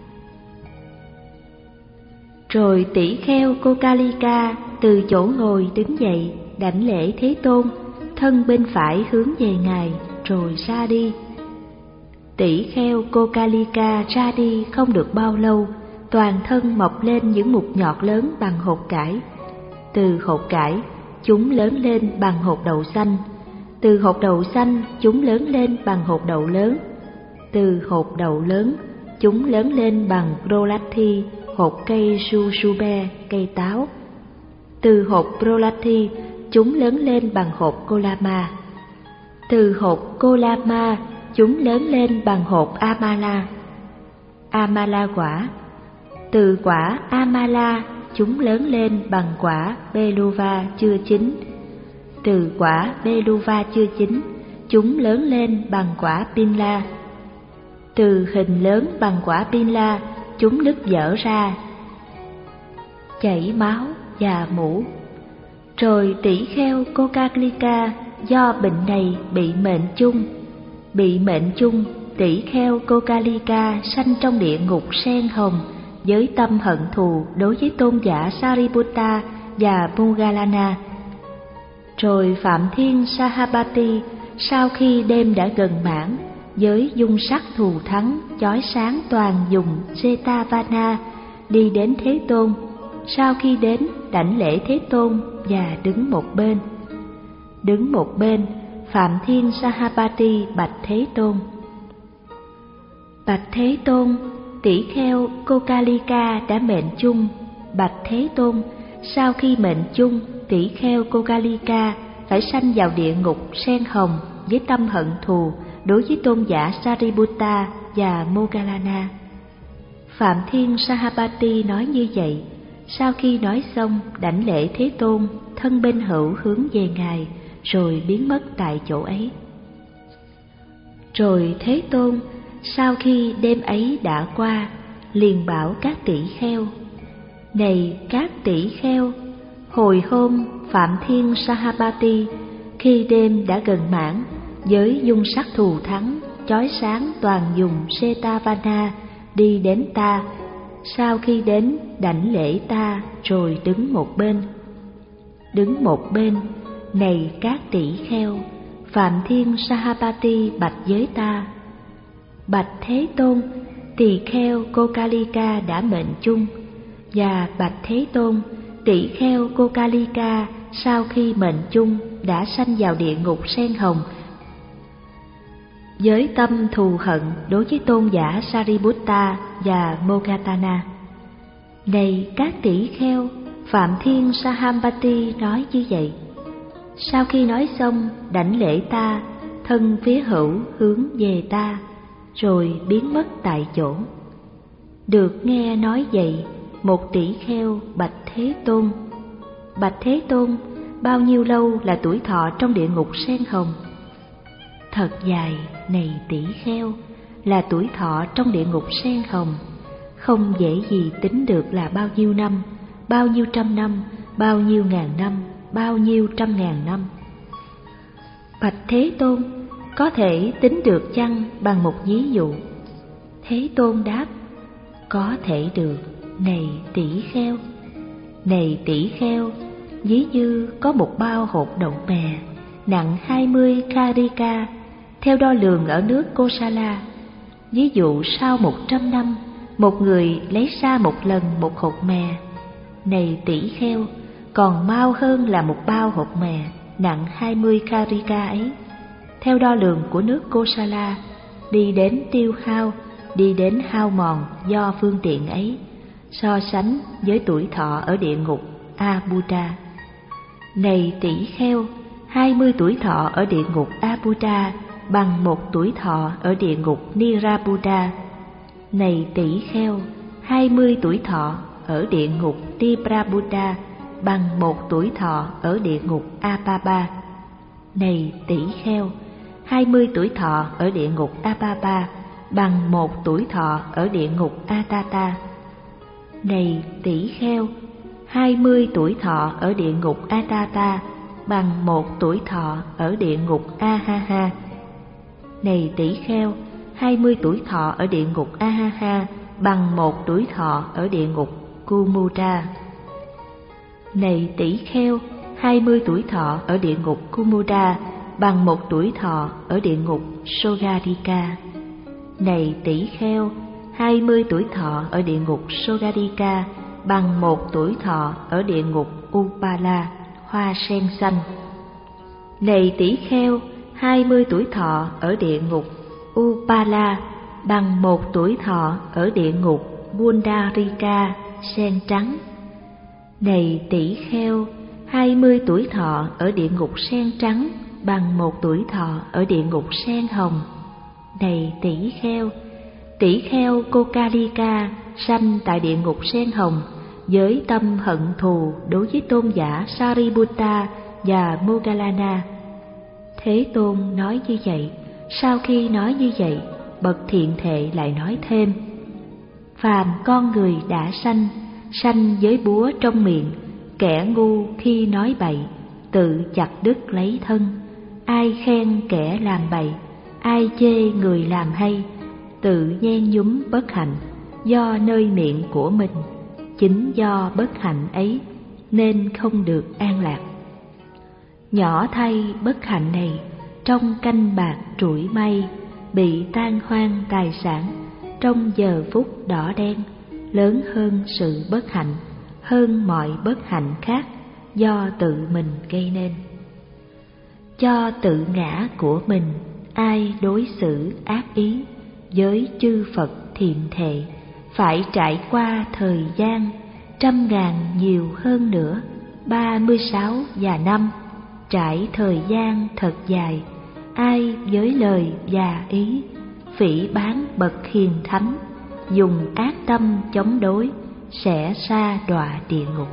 Rồi tỷ kheo cô Kalika từ chỗ ngồi đứng dậy, đảnh lễ Thế Tôn, thân bên phải hướng về Ngài, rồi ra đi. Tỷ kheo cô Kalika ra đi không được bao lâu, toàn thân mọc lên những mụn nhọt lớn bằng hột cải. Từ hột cải, chúng lớn lên bằng hột đậu xanh. Từ hột đậu xanh, chúng lớn lên bằng hột đậu lớn. Từ hột đậu lớn, chúng lớn lên bằng prolathi, hột cây susube, cây táo. Từ hột prolathi, chúng lớn lên bằng hột kolama. Từ hột kolama, chúng lớn lên bằng hột amala. Amala quả. Từ quả amala, chúng lớn lên bằng quả beluva chưa chín. Từ quả beluva chưa chín, chúng lớn lên bằng quả pinla. Từ hình lớn bằng quả pinla, chúng nứt vỡ ra, chảy máu và mủ. Rồi tỷ kheo cô Kalika do bệnh này bị mệnh chung. Bị mệnh chung, tỷ kheo cô Kalika sanh trong địa ngục sen hồng với tâm hận thù đối với tôn giả Sariputta và Moggallana. Rồi Phạm Thiên Sahabati sau khi đêm đã gần mãn, với dung sắc thù thắng chói sáng toàn dùng Jetavana đi đến Thế Tôn. Sau khi đến, đảnh lễ Thế Tôn và đứng một bên. Đứng một bên, Phạm Thiên Sahabati bạch Thế Tôn. Bạch Thế Tôn, tỷ kheo cô Kalika đã mệnh chung. Bạch Thế Tôn, sau khi mệnh chung, tỷ kheo cô Kalika phải sanh vào địa ngục sen hồng với tâm hận thù đối với tôn giả Sariputta và Moggallana. Phạm Thiên Sahabati nói như vậy. Sau khi nói xong, đảnh lễ Thế Tôn, thân bên hữu hướng về Ngài, rồi biến mất tại chỗ ấy. Rồi Thế Tôn, sau khi đêm ấy đã qua, liền bảo các tỷ kheo: Này các tỷ kheo, hồi hôm Phạm Thiên Sahabati khi đêm đã gần mãn, với dung sắc thù thắng chói sáng toàn dùng Jetavana đi đến ta. Sau khi đến, đảnh lễ ta rồi đứng một bên. Đứng một bên, này các tỷ kheo, Phạm Thiên Sahabati bạch với ta: Bạch Thế Tôn, tỳ kheo cô Kalika đã mệnh chung. Và bạch Thế Tôn, tỷ kheo cô Kalika sau khi mệnh chung đã sanh vào địa ngục sen hồng với tâm thù hận đối với tôn giả Sariputta và Moggallana. Này các tỷ kheo, Phạm Thiên Sahabati nói như vậy. Sau khi nói xong, đảnh lễ ta, thân phía hữu hướng về ta, rồi biến mất tại chỗ. Được nghe nói vậy, một tỷ kheo bạch Thế Tôn: Bạch Thế Tôn, bao nhiêu lâu là tuổi thọ trong địa ngục sen hồng? Thật dài, này tỷ kheo, là tuổi thọ trong địa ngục sen hồng, không dễ gì tính được là bao nhiêu năm, bao nhiêu trăm năm, bao nhiêu ngàn năm, bao nhiêu trăm ngàn năm. Bạch Thế Tôn, có thể tính được chăng bằng một ví dụ? Thế Tôn đáp: Có thể được, này tỷ kheo. Này tỷ kheo, ví như có một bao hột đậu mè nặng hai mươi karika, theo đo lường ở nước Kosala. Ví dụ sau một trăm năm, một người lấy ra một lần một hột mè. Này tỷ kheo, còn mau hơn là một bao hột mè nặng hai mươi karika ấy, theo đo lường của nước Kosala, đi đến tiêu hao, đi đến hao mòn do phương tiện ấy, so sánh với tuổi thọ ở địa ngục Abuda. Này tỷ kheo, hai mươi tuổi thọ ở địa ngục Abuda bằng một tuổi thọ ở địa ngục Nirabuda. Này tỷ kheo, hai mươi tuổi thọ ở địa ngục Tiprabuddha bằng một tuổi thọ ở địa ngục Apapa. Này tỷ kheo, hai mươi tuổi thọ ở địa ngục Apapa bằng một tuổi thọ ở địa ngục Atata. Này tỷ kheo, hai mươi tuổi thọ ở địa ngục Atata bằng một tuổi thọ ở địa ngục Ahaha. Này tỷ kheo, hai mươi tuổi thọ ở địa ngục Ahaha bằng một tuổi thọ ở địa ngục Kumura. Này tỷ kheo, hai mươi tuổi thọ ở địa ngục Kumura bằng một tuổi thọ ở địa ngục Sogadika. Này tỷ kheo, hai mươi tuổi thọ ở địa ngục Sogadika bằng một tuổi thọ ở địa ngục Upala, hoa sen xanh. Này tỷ kheo, hai mươi tuổi thọ ở địa ngục Upala bằng một tuổi thọ ở địa ngục Pundarika, sen trắng. Này tỷ kheo, hai mươi tuổi thọ ở địa ngục sen trắng bằng một tuổi thọ ở địa ngục sen hồng. Này tỷ kheo, tỷ kheo Kokalika sanh tại địa ngục sen hồng với tâm hận thù đối với tôn giả Sariputta và Moggallana. Thế Tôn nói như vậy. Sau khi nói như vậy, bậc thiện thệ lại nói thêm: phàm con người đã sanh, sanh với búa trong miệng, kẻ ngu khi nói bậy, tự chặt đứt lấy thân. Ai khen kẻ làm bậy, ai chê người làm hay, tự nhen nhúm bất hạnh do nơi miệng của mình. Chính do bất hạnh ấy nên không được an lạc. Nhỏ thay bất hạnh này, trong canh bạc trụi mây, bị tan hoang tài sản, trong giờ phút đỏ đen, lớn hơn sự bất hạnh, hơn mọi bất hạnh khác do tự mình gây nên. Cho tự ngã của mình, ai đối xử ác ý với chư Phật thiện thệ, phải trải qua thời gian trăm ngàn nhiều hơn nữa, ba mươi sáu và năm, trải thời gian thật dài. Ai với lời và ý phỉ báng bậc hiền thánh, dùng ác tâm chống đối, sẽ sa đọa địa ngục.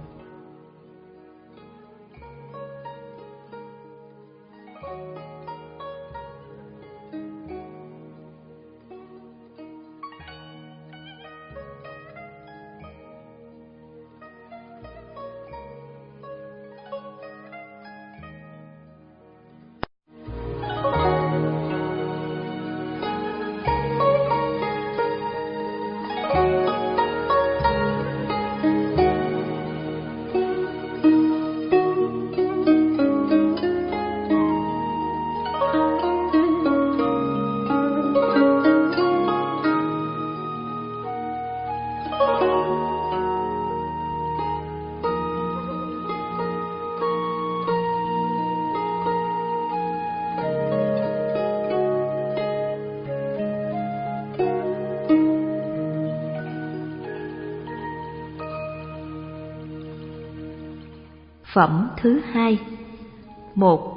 Phẩm thứ hai. Một.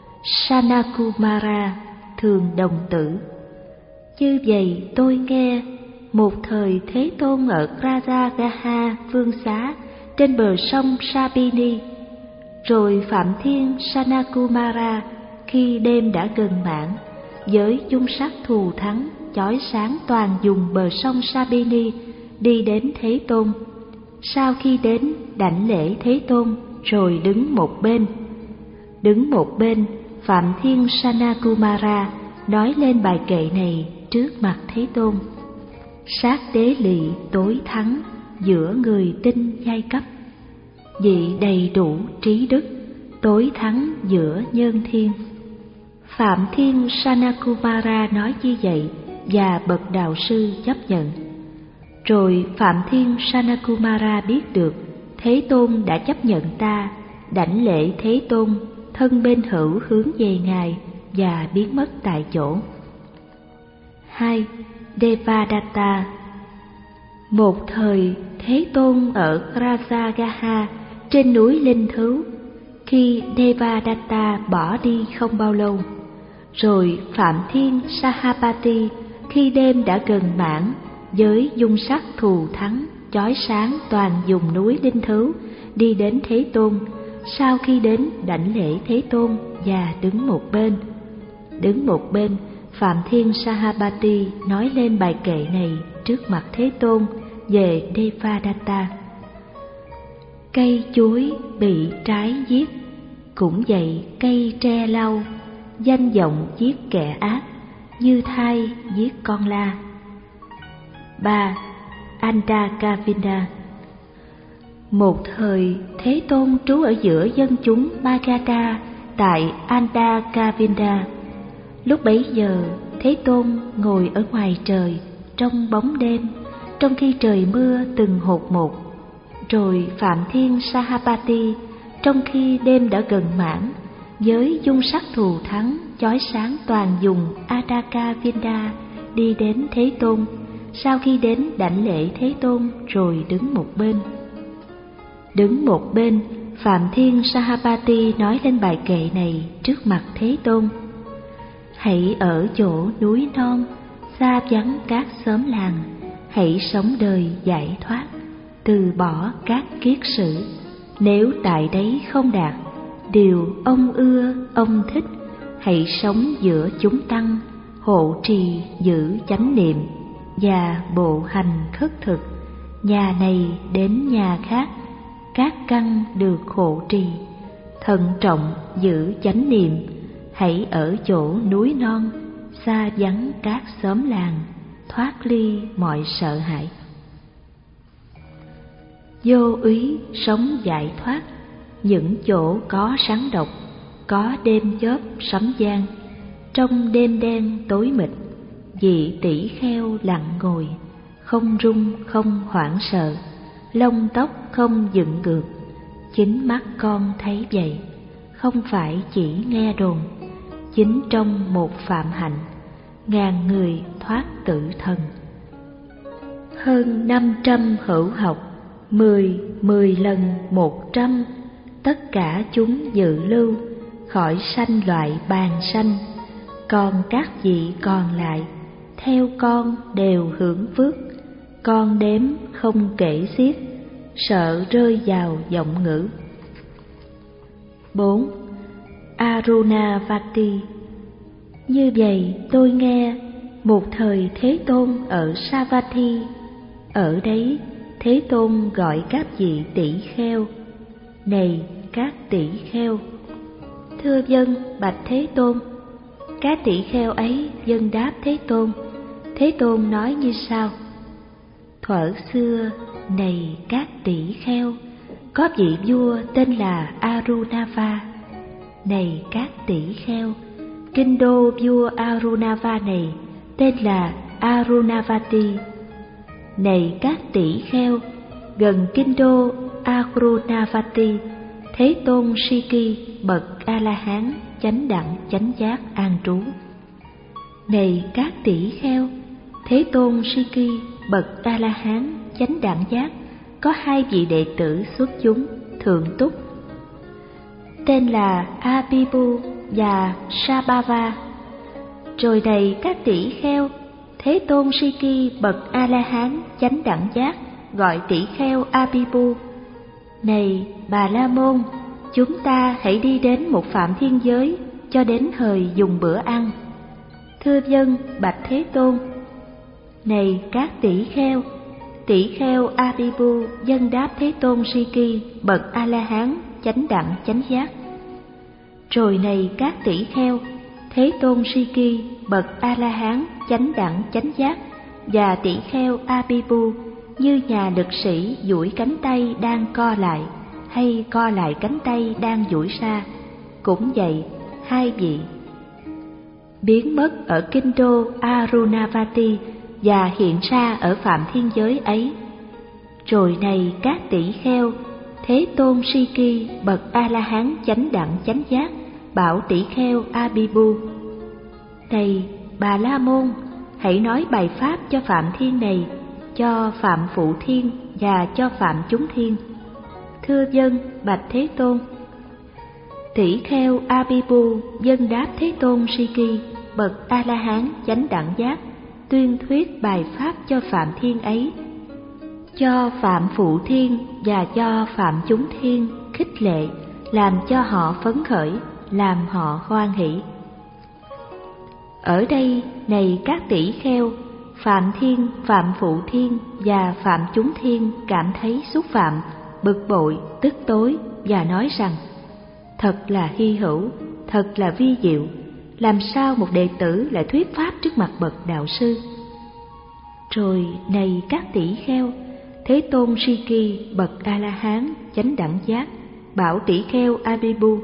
Sanakumara thường đồng tử. Như vậy tôi nghe, một thời Thế Tôn ở Rajagaha Vương Xá trên bờ sông Sabini. Rồi Phạm Thiên Sanakumara khi đêm đã gần mãn, với chung sắc thù thắng chói sáng toàn vùng bờ sông Sabini, đi đến Thế Tôn. Sau khi đến, đảnh lễ Thế Tôn rồi đứng một bên. Đứng một bên, Phạm Thiên Sanakumara nói lên bài kệ này trước mặt Thế Tôn. Sát đế lị tối thắng giữa người tinh giai cấp, vị đầy đủ trí đức tối thắng giữa nhân thiên. Phạm Thiên Sanakumara nói như vậy và bậc đạo sư chấp nhận. Rồi Phạm Thiên Sanakumara biết được Thế Tôn đã chấp nhận ta, đảnh lễ Thế Tôn, thân bên hữu hướng về Ngài và biến mất tại chỗ. Hai. Devadatta. Một thời Thế Tôn ở Rajagaha trên núi Linh Thứu, khi Devadatta bỏ đi không bao lâu. Rồi Phạm Thiên Sahapati khi đêm đã gần mãn, với dung sắc thù thắng, chói sáng toàn vùng núi Linh Thứu, đi đến Thế Tôn. Sau khi đến đảnh lễ Thế Tôn và đứng một bên. Đứng một bên, Phạm Thiên Sahapati nói lên bài kệ này trước mặt Thế Tôn về Devadatta. Cây chuối bị trái giết, cũng vậy cây tre lau, danh vọng giết kẻ ác, như thai giết con la. ba. Andakavinda. Một thời, Thế Tôn trú ở giữa dân chúng Magadha tại Andakavinda. Lúc bấy giờ, Thế Tôn ngồi ở ngoài trời trong bóng đêm, trong khi trời mưa từng hột một. Rồi Phạm Thiên Sahapati, trong khi đêm đã gần mãn, với dung sắc thù thắng, chói sáng toàn vùng Andakavinda, đi đến Thế Tôn. Sau khi đến đảnh lễ Thế Tôn rồi đứng một bên. Đứng một bên, Phạm Thiên Sahapati nói lên bài kệ này trước mặt Thế Tôn. Hãy ở chỗ núi non, xa vắng các xóm làng, hãy sống đời giải thoát, từ bỏ các kiết sử. Nếu tại đấy không đạt điều ông ưa, ông thích, hãy sống giữa chúng tăng, hộ trì giữ chánh niệm và bộ hành khất thực, nhà này đến nhà khác, các căn được hộ trì, thận trọng giữ chánh niệm, hãy ở chỗ núi non, xa vắng các xóm làng, thoát ly mọi sợ hãi. Vô úy sống giải thoát, những chỗ có rắn độc, có đêm chớp sấm giang, trong đêm đen tối mịt, vị tỷ kheo lặng ngồi, không run không hoảng sợ, lông tóc không dựng ngược. Chính mắt con thấy vậy, không phải chỉ nghe đồn. Chính trong một phạm hạnh, ngàn người thoát tử thần. Hơn năm trăm hữu học, mười, mười lần một trăm, tất cả chúng dự lưu, khỏi sanh loại bàn sanh. Còn các vị còn lại, theo con đều hưởng phước, con đếm không kể xiết, sợ rơi vào vọng ngữ. bốn. Arunavati. Như vậy tôi nghe, một thời Thế Tôn ở Savatthi, ở đấy Thế Tôn gọi các vị tỷ kheo. Này các tỷ kheo! Thưa vâng, bạch Thế Tôn. Các tỷ kheo ấy vâng đáp Thế Tôn. Thế Tôn nói như sau: thuở xưa, này các tỷ kheo, có vị vua tên là Arunava. Này các tỷ kheo, kinh đô vua Arunava này tên là Arunavati. Này các tỷ kheo, gần kinh đô Arunavati, Thế Tôn Siki bậc A-la-hán chánh đẳng chánh giác an trú. Này các tỷ kheo, Thế Tôn Siki bậc A-la-hán chánh đẳng giác có hai vị đệ tử xuất chúng thượng túc, tên là Abhibu và Sabhava. Rồi này các tỷ kheo, Thế Tôn Siki bậc A-la-hán chánh đẳng giác gọi tỷ kheo Abhibu: này Bà La Môn, chúng ta hãy đi đến một phạm thiên giới cho đến thời dùng bữa ăn. Thưa vâng, bạch Thế Tôn. Này các tỷ kheo, tỷ kheo Abhibu vâng đáp Thế Tôn Siki bậc A-la-hán chánh đẳng chánh giác. Rồi này các tỷ kheo, Thế Tôn Siki bậc A-la-hán chánh đẳng chánh giác và tỷ kheo Abhibu như nhà lực sĩ duỗi cánh tay đang co lại hay co lại cánh tay đang duỗi ra. Cũng vậy, hai vị biến mất ở kinh đô Arunavati và hiện ra ở phạm thiên giới ấy. Rồi này các tỷ kheo, Thế Tôn Siki bậc A-la-hán chánh đẳng chánh giác bảo tỷ kheo Abhibu: này Bà La Môn, hãy nói bài pháp cho phạm thiên này, cho phạm phụ thiên và cho phạm chúng thiên. Thưa vâng, bạch Thế Tôn. Tỷ kheo Abhibu vâng đáp Thế Tôn Siki bậc A-la-hán chánh đẳng giác, tuyên thuyết bài pháp cho Phạm Thiên ấy, cho Phạm Phụ Thiên và cho Phạm Chúng Thiên khích lệ, làm cho họ phấn khởi, làm họ hoan hỷ. Ở đây này các tỷ kheo, Phạm Thiên, Phạm Phụ Thiên và Phạm Chúng Thiên cảm thấy xúc phạm, bực bội, tức tối và nói rằng: thật là hy hữu, thật là vi diệu, làm sao một đệ tử lại thuyết pháp trước mặt bậc đạo sư. Rồi này các tỷ kheo, Thế Tôn Siki bậc A La Hán chánh đẳng giác bảo tỷ kheo Abhibu: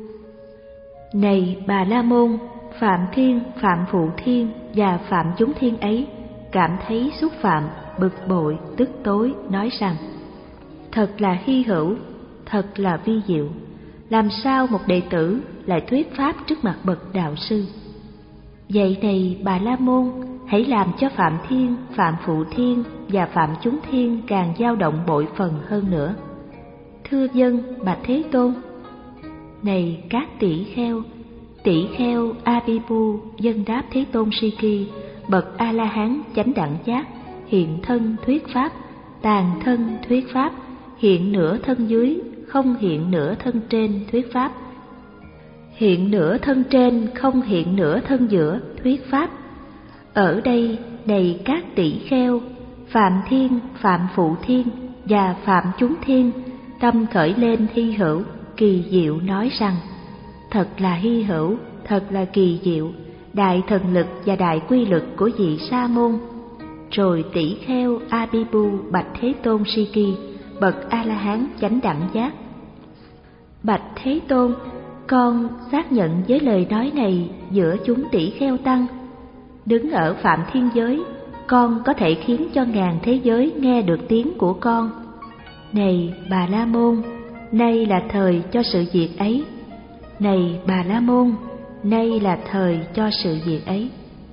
này Bà La Môn, Phạm Thiên, Phạm Phụ Thiên và Phạm Chúng Thiên ấy cảm thấy xúc phạm, bực bội, tức tối, nói rằng: thật là hy hữu, thật là vi diệu, làm sao một đệ tử lại thuyết pháp trước mặt bậc đạo sư. Vậy này Bà La Môn, hãy làm cho Phạm Thiên, Phạm Phụ Thiên và Phạm Chúng Thiên càng dao động bội phần hơn nữa. Thưa dân bạch Thế Tôn. Này các tỷ kheo, tỷ kheo Abhibu dân đáp Thế Tôn Siki bậc A La Hán chánh đẳng giác, hiện thân thuyết pháp, tàn thân thuyết pháp, hiện nửa thân dưới, không hiện nửa thân trên thuyết pháp, hiện nửa thân trên, không hiện nửa thân giữa thuyết pháp. Ở đây này các tỷ kheo, Phạm Thiên, Phạm Phụ Thiên và Phạm Chúng Thiên tâm khởi lên hy hữu, kỳ diệu, nói rằng: thật là hy hữu, thật là kỳ diệu, đại thần lực và đại quy lực của vị Sa môn. Rồi tỷ kheo Abhibu bạch Thế Tôn Siki bậc A La Hán chánh đẳng giác: bạch Thế Tôn, con xác nhận với lời nói này giữa chúng tỷ kheo tăng. Đứng ở Phạm Thiên giới, con có thể khiến cho ngàn thế giới nghe được tiếng của con. Này Bà La Môn, nay là thời cho sự việc ấy. Này Bà La Môn, nay là thời cho sự việc ấy.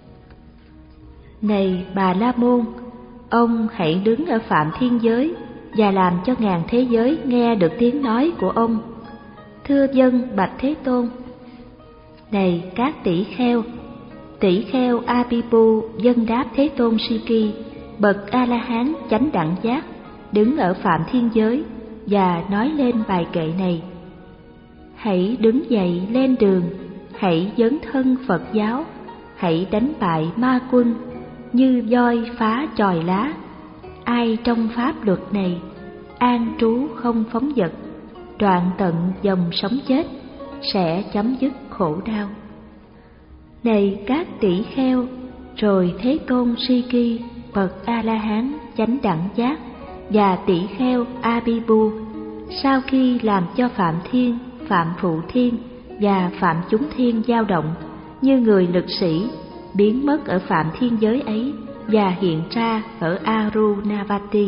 Này Bà La Môn, ông hãy đứng ở Phạm Thiên giới và làm cho ngàn thế giới nghe được tiếng nói của ông. Thưa dân bạch Thế Tôn. Này các tỷ kheo, tỷ kheo Abhibu dân đáp Thế Tôn Siki bậc A La Hán chánh đẳng giác đứng ở Phạm Thiên giới và nói lên bài kệ này: hãy đứng dậy lên đường, hãy dấn thân Phật giáo, hãy đánh bại ma quân như voi phá chòi lá. Ai trong pháp luật này an trú không phóng dật, đoạn tận dòng sống chết, sẽ chấm dứt khổ đau. Này các tỷ kheo, rồi Thế Tôn Siki bậc A La Hán chánh đẳng giác và tỷ kheo Abhibu sau khi làm cho Phạm Thiên, Phạm Phụ Thiên và Phạm Chúng Thiên dao động như người lực sĩ, biến mất ở Phạm Thiên giới ấy và hiện ra ở Arunavati.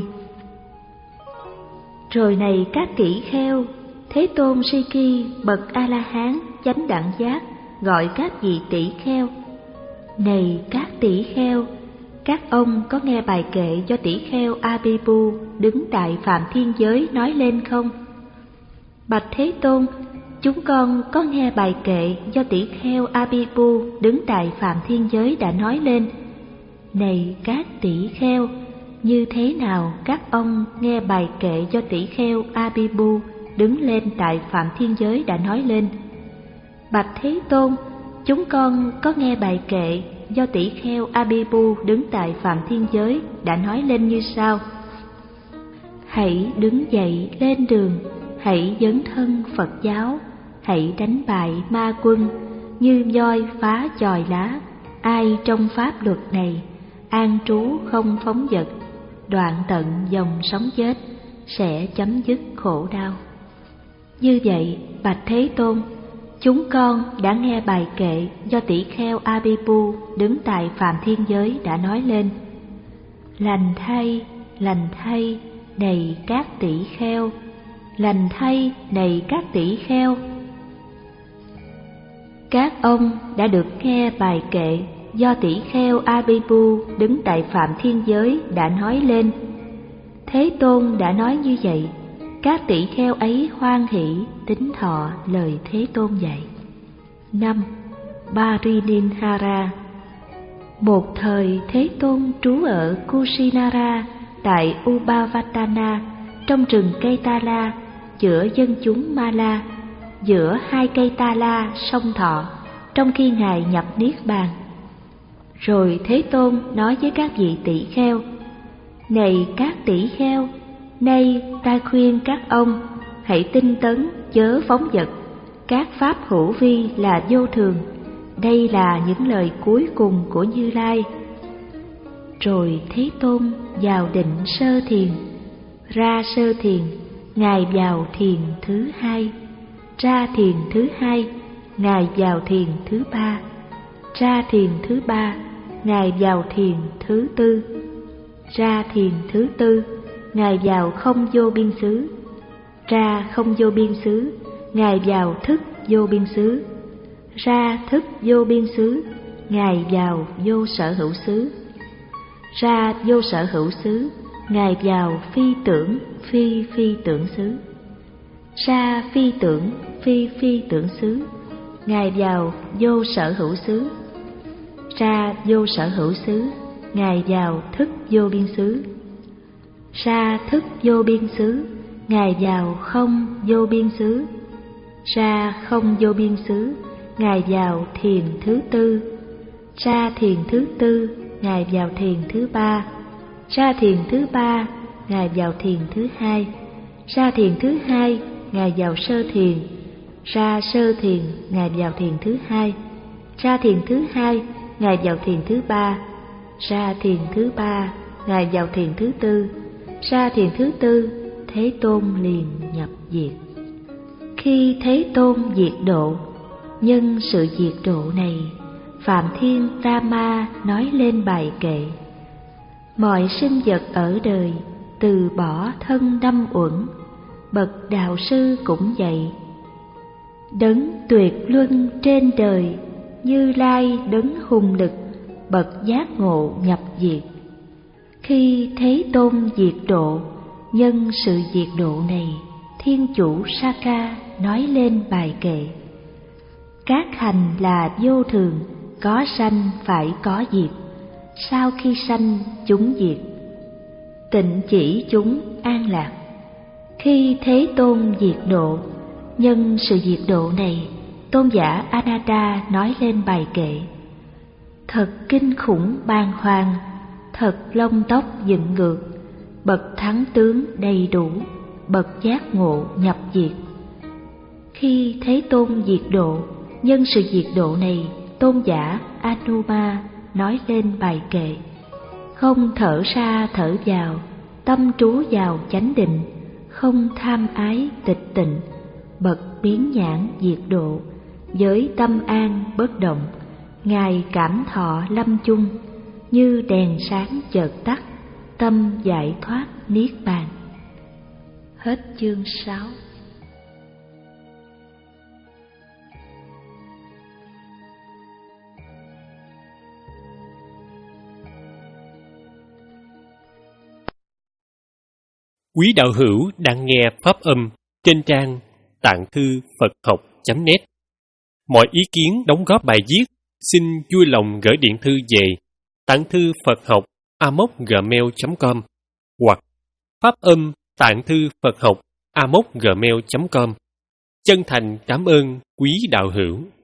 Rồi này các tỷ kheo, Thế Tôn Siki bậc A La Hán chánh đẳng giác gọi các vị tỷ kheo: này các tỷ kheo, các ông có nghe bài kệ do tỷ kheo Abhibu đứng tại Phạm Thiên giới nói lên không? Bạch Thế Tôn, chúng con có nghe bài kệ do tỷ kheo Abhibu đứng tại Phạm Thiên giới đã nói lên. Này các tỷ kheo, như thế nào các ông nghe bài kệ do tỷ kheo Abhibu đứng lên tại Phạm Thiên giới đã nói lên? Bạch Thế Tôn, chúng con có nghe bài kệ do tỷ kheo Abhibu đứng tại Phạm Thiên giới đã nói lên như sau: hãy đứng dậy lên đường, hãy dấn thân Phật giáo, hãy đánh bại ma quân như voi phá chòi lá. Ai trong pháp luật này an trú không phóng dật, đoạn tận dòng sống chết, sẽ chấm dứt khổ đau. Như vậy bạch Thế Tôn, chúng con đã nghe bài kệ do tỷ kheo Abhibu đứng tại Phạm Thiên giới đã nói lên. Lành thay, lành thay, này các tỷ kheo, lành thay, này các tỷ kheo. Các ông đã được nghe bài kệ do tỷ kheo Abhibu đứng tại Phạm Thiên giới đã nói lên. Thế Tôn đã nói như vậy, các tỷ kheo ấy hoan hỷ tín thọ lời Thế Tôn dạy. Năm. Barininhara. Một thời Thế Tôn trú ở Kusinara tại Ubavatana, trong rừng cây Ta La, giữa dân chúng Ma La, giữa hai cây Ta La song thọ, trong khi Ngài nhập Niết Bàn. Rồi Thế Tôn nói với các vị tỷ kheo: Này các tỷ kheo, nay ta khuyên các ông hãy tinh tấn chớ phóng dật, các pháp hữu vi là vô thường. Đây là những lời cuối cùng của Như Lai. Rồi Thế Tôn vào định sơ thiền, ra sơ thiền, Ngài vào thiền thứ hai, ra thiền thứ hai, Ngài vào thiền thứ ba, ra thiền thứ ba, Ngài vào thiền thứ tư, ra thiền thứ tư, Ngài vào không vô biên xứ, ra không vô biên xứ, Ngài vào thức vô biên xứ, ra thức vô biên xứ, Ngài vào vô sở hữu xứ, ra vô sở hữu xứ, Ngài vào phi tưởng phi phi tưởng xứ, ra phi tưởng phi phi tưởng xứ, Ngài vào vô sở hữu xứ, ra vô sở hữu xứ, Ngài vào thức vô biên xứ, ra thức vô biên xứ, Ngài vào không vô biên xứ, ra không vô biên xứ, Ngài vào thiền thứ tư, ra thiền thứ tư, Ngài vào thiền thứ ba, ra thiền thứ ba, Ngài vào thiền thứ hai, ra thiền thứ hai, Ngài vào sơ thiền, ra sơ thiền, Ngài vào thiền thứ hai, ra thiền thứ hai, Ngài vào thiền thứ ba, ra thiền thứ ba, Ngài vào thiền thứ tư, ra thiền thứ tư, Thế Tôn liền nhập diệt. Khi Thế Tôn diệt độ, nhân sự diệt độ này, Phạm Thiên Rama nói lên bài kệ: Mọi sinh vật ở đời từ bỏ thân năm uẩn, bậc đạo sư cũng vậy. Đấng tuyệt luân trên đời, Như Lai đấng hùng lực, bậc giác ngộ nhập diệt. Khi Thế Tôn diệt độ, nhân sự diệt độ này, Thiên Chủ Saka nói lên bài kệ: Các hành là vô thường, có sanh phải có diệt, sau khi sanh chúng diệt, tịnh chỉ chúng an lạc. Khi Thế Tôn diệt độ, nhân sự diệt độ này, Tôn giả Ananda nói lên bài kệ: Thật kinh khủng bàng hoàng, thật lông tóc dựng ngược, bậc thắng tướng đầy đủ, bậc giác ngộ nhập diệt. Khi Thế Tôn diệt độ, nhân sự diệt độ này, Tôn giả Anuma nói lên bài kệ: Không thở ra thở vào, tâm trú vào chánh định, không tham ái tịch tịnh, bậc biến nhãn diệt độ, với tâm an bất động, Ngài cảm thọ lâm chung, như đèn sáng chợt tắt, tâm giải thoát niết bàn. Hết chương sáu. Quý đạo hữu đang nghe pháp âm trên trang tạng thư Phật học chấm net. Mọi ý kiến đóng góp bài viết xin vui lòng gửi điện thư về tạng thư Phật học a m o c gmail chấm com hoặc pháp âm tạng thư Phật học a m o c gmail chấm com. Chân thành cảm ơn quý đạo hữu.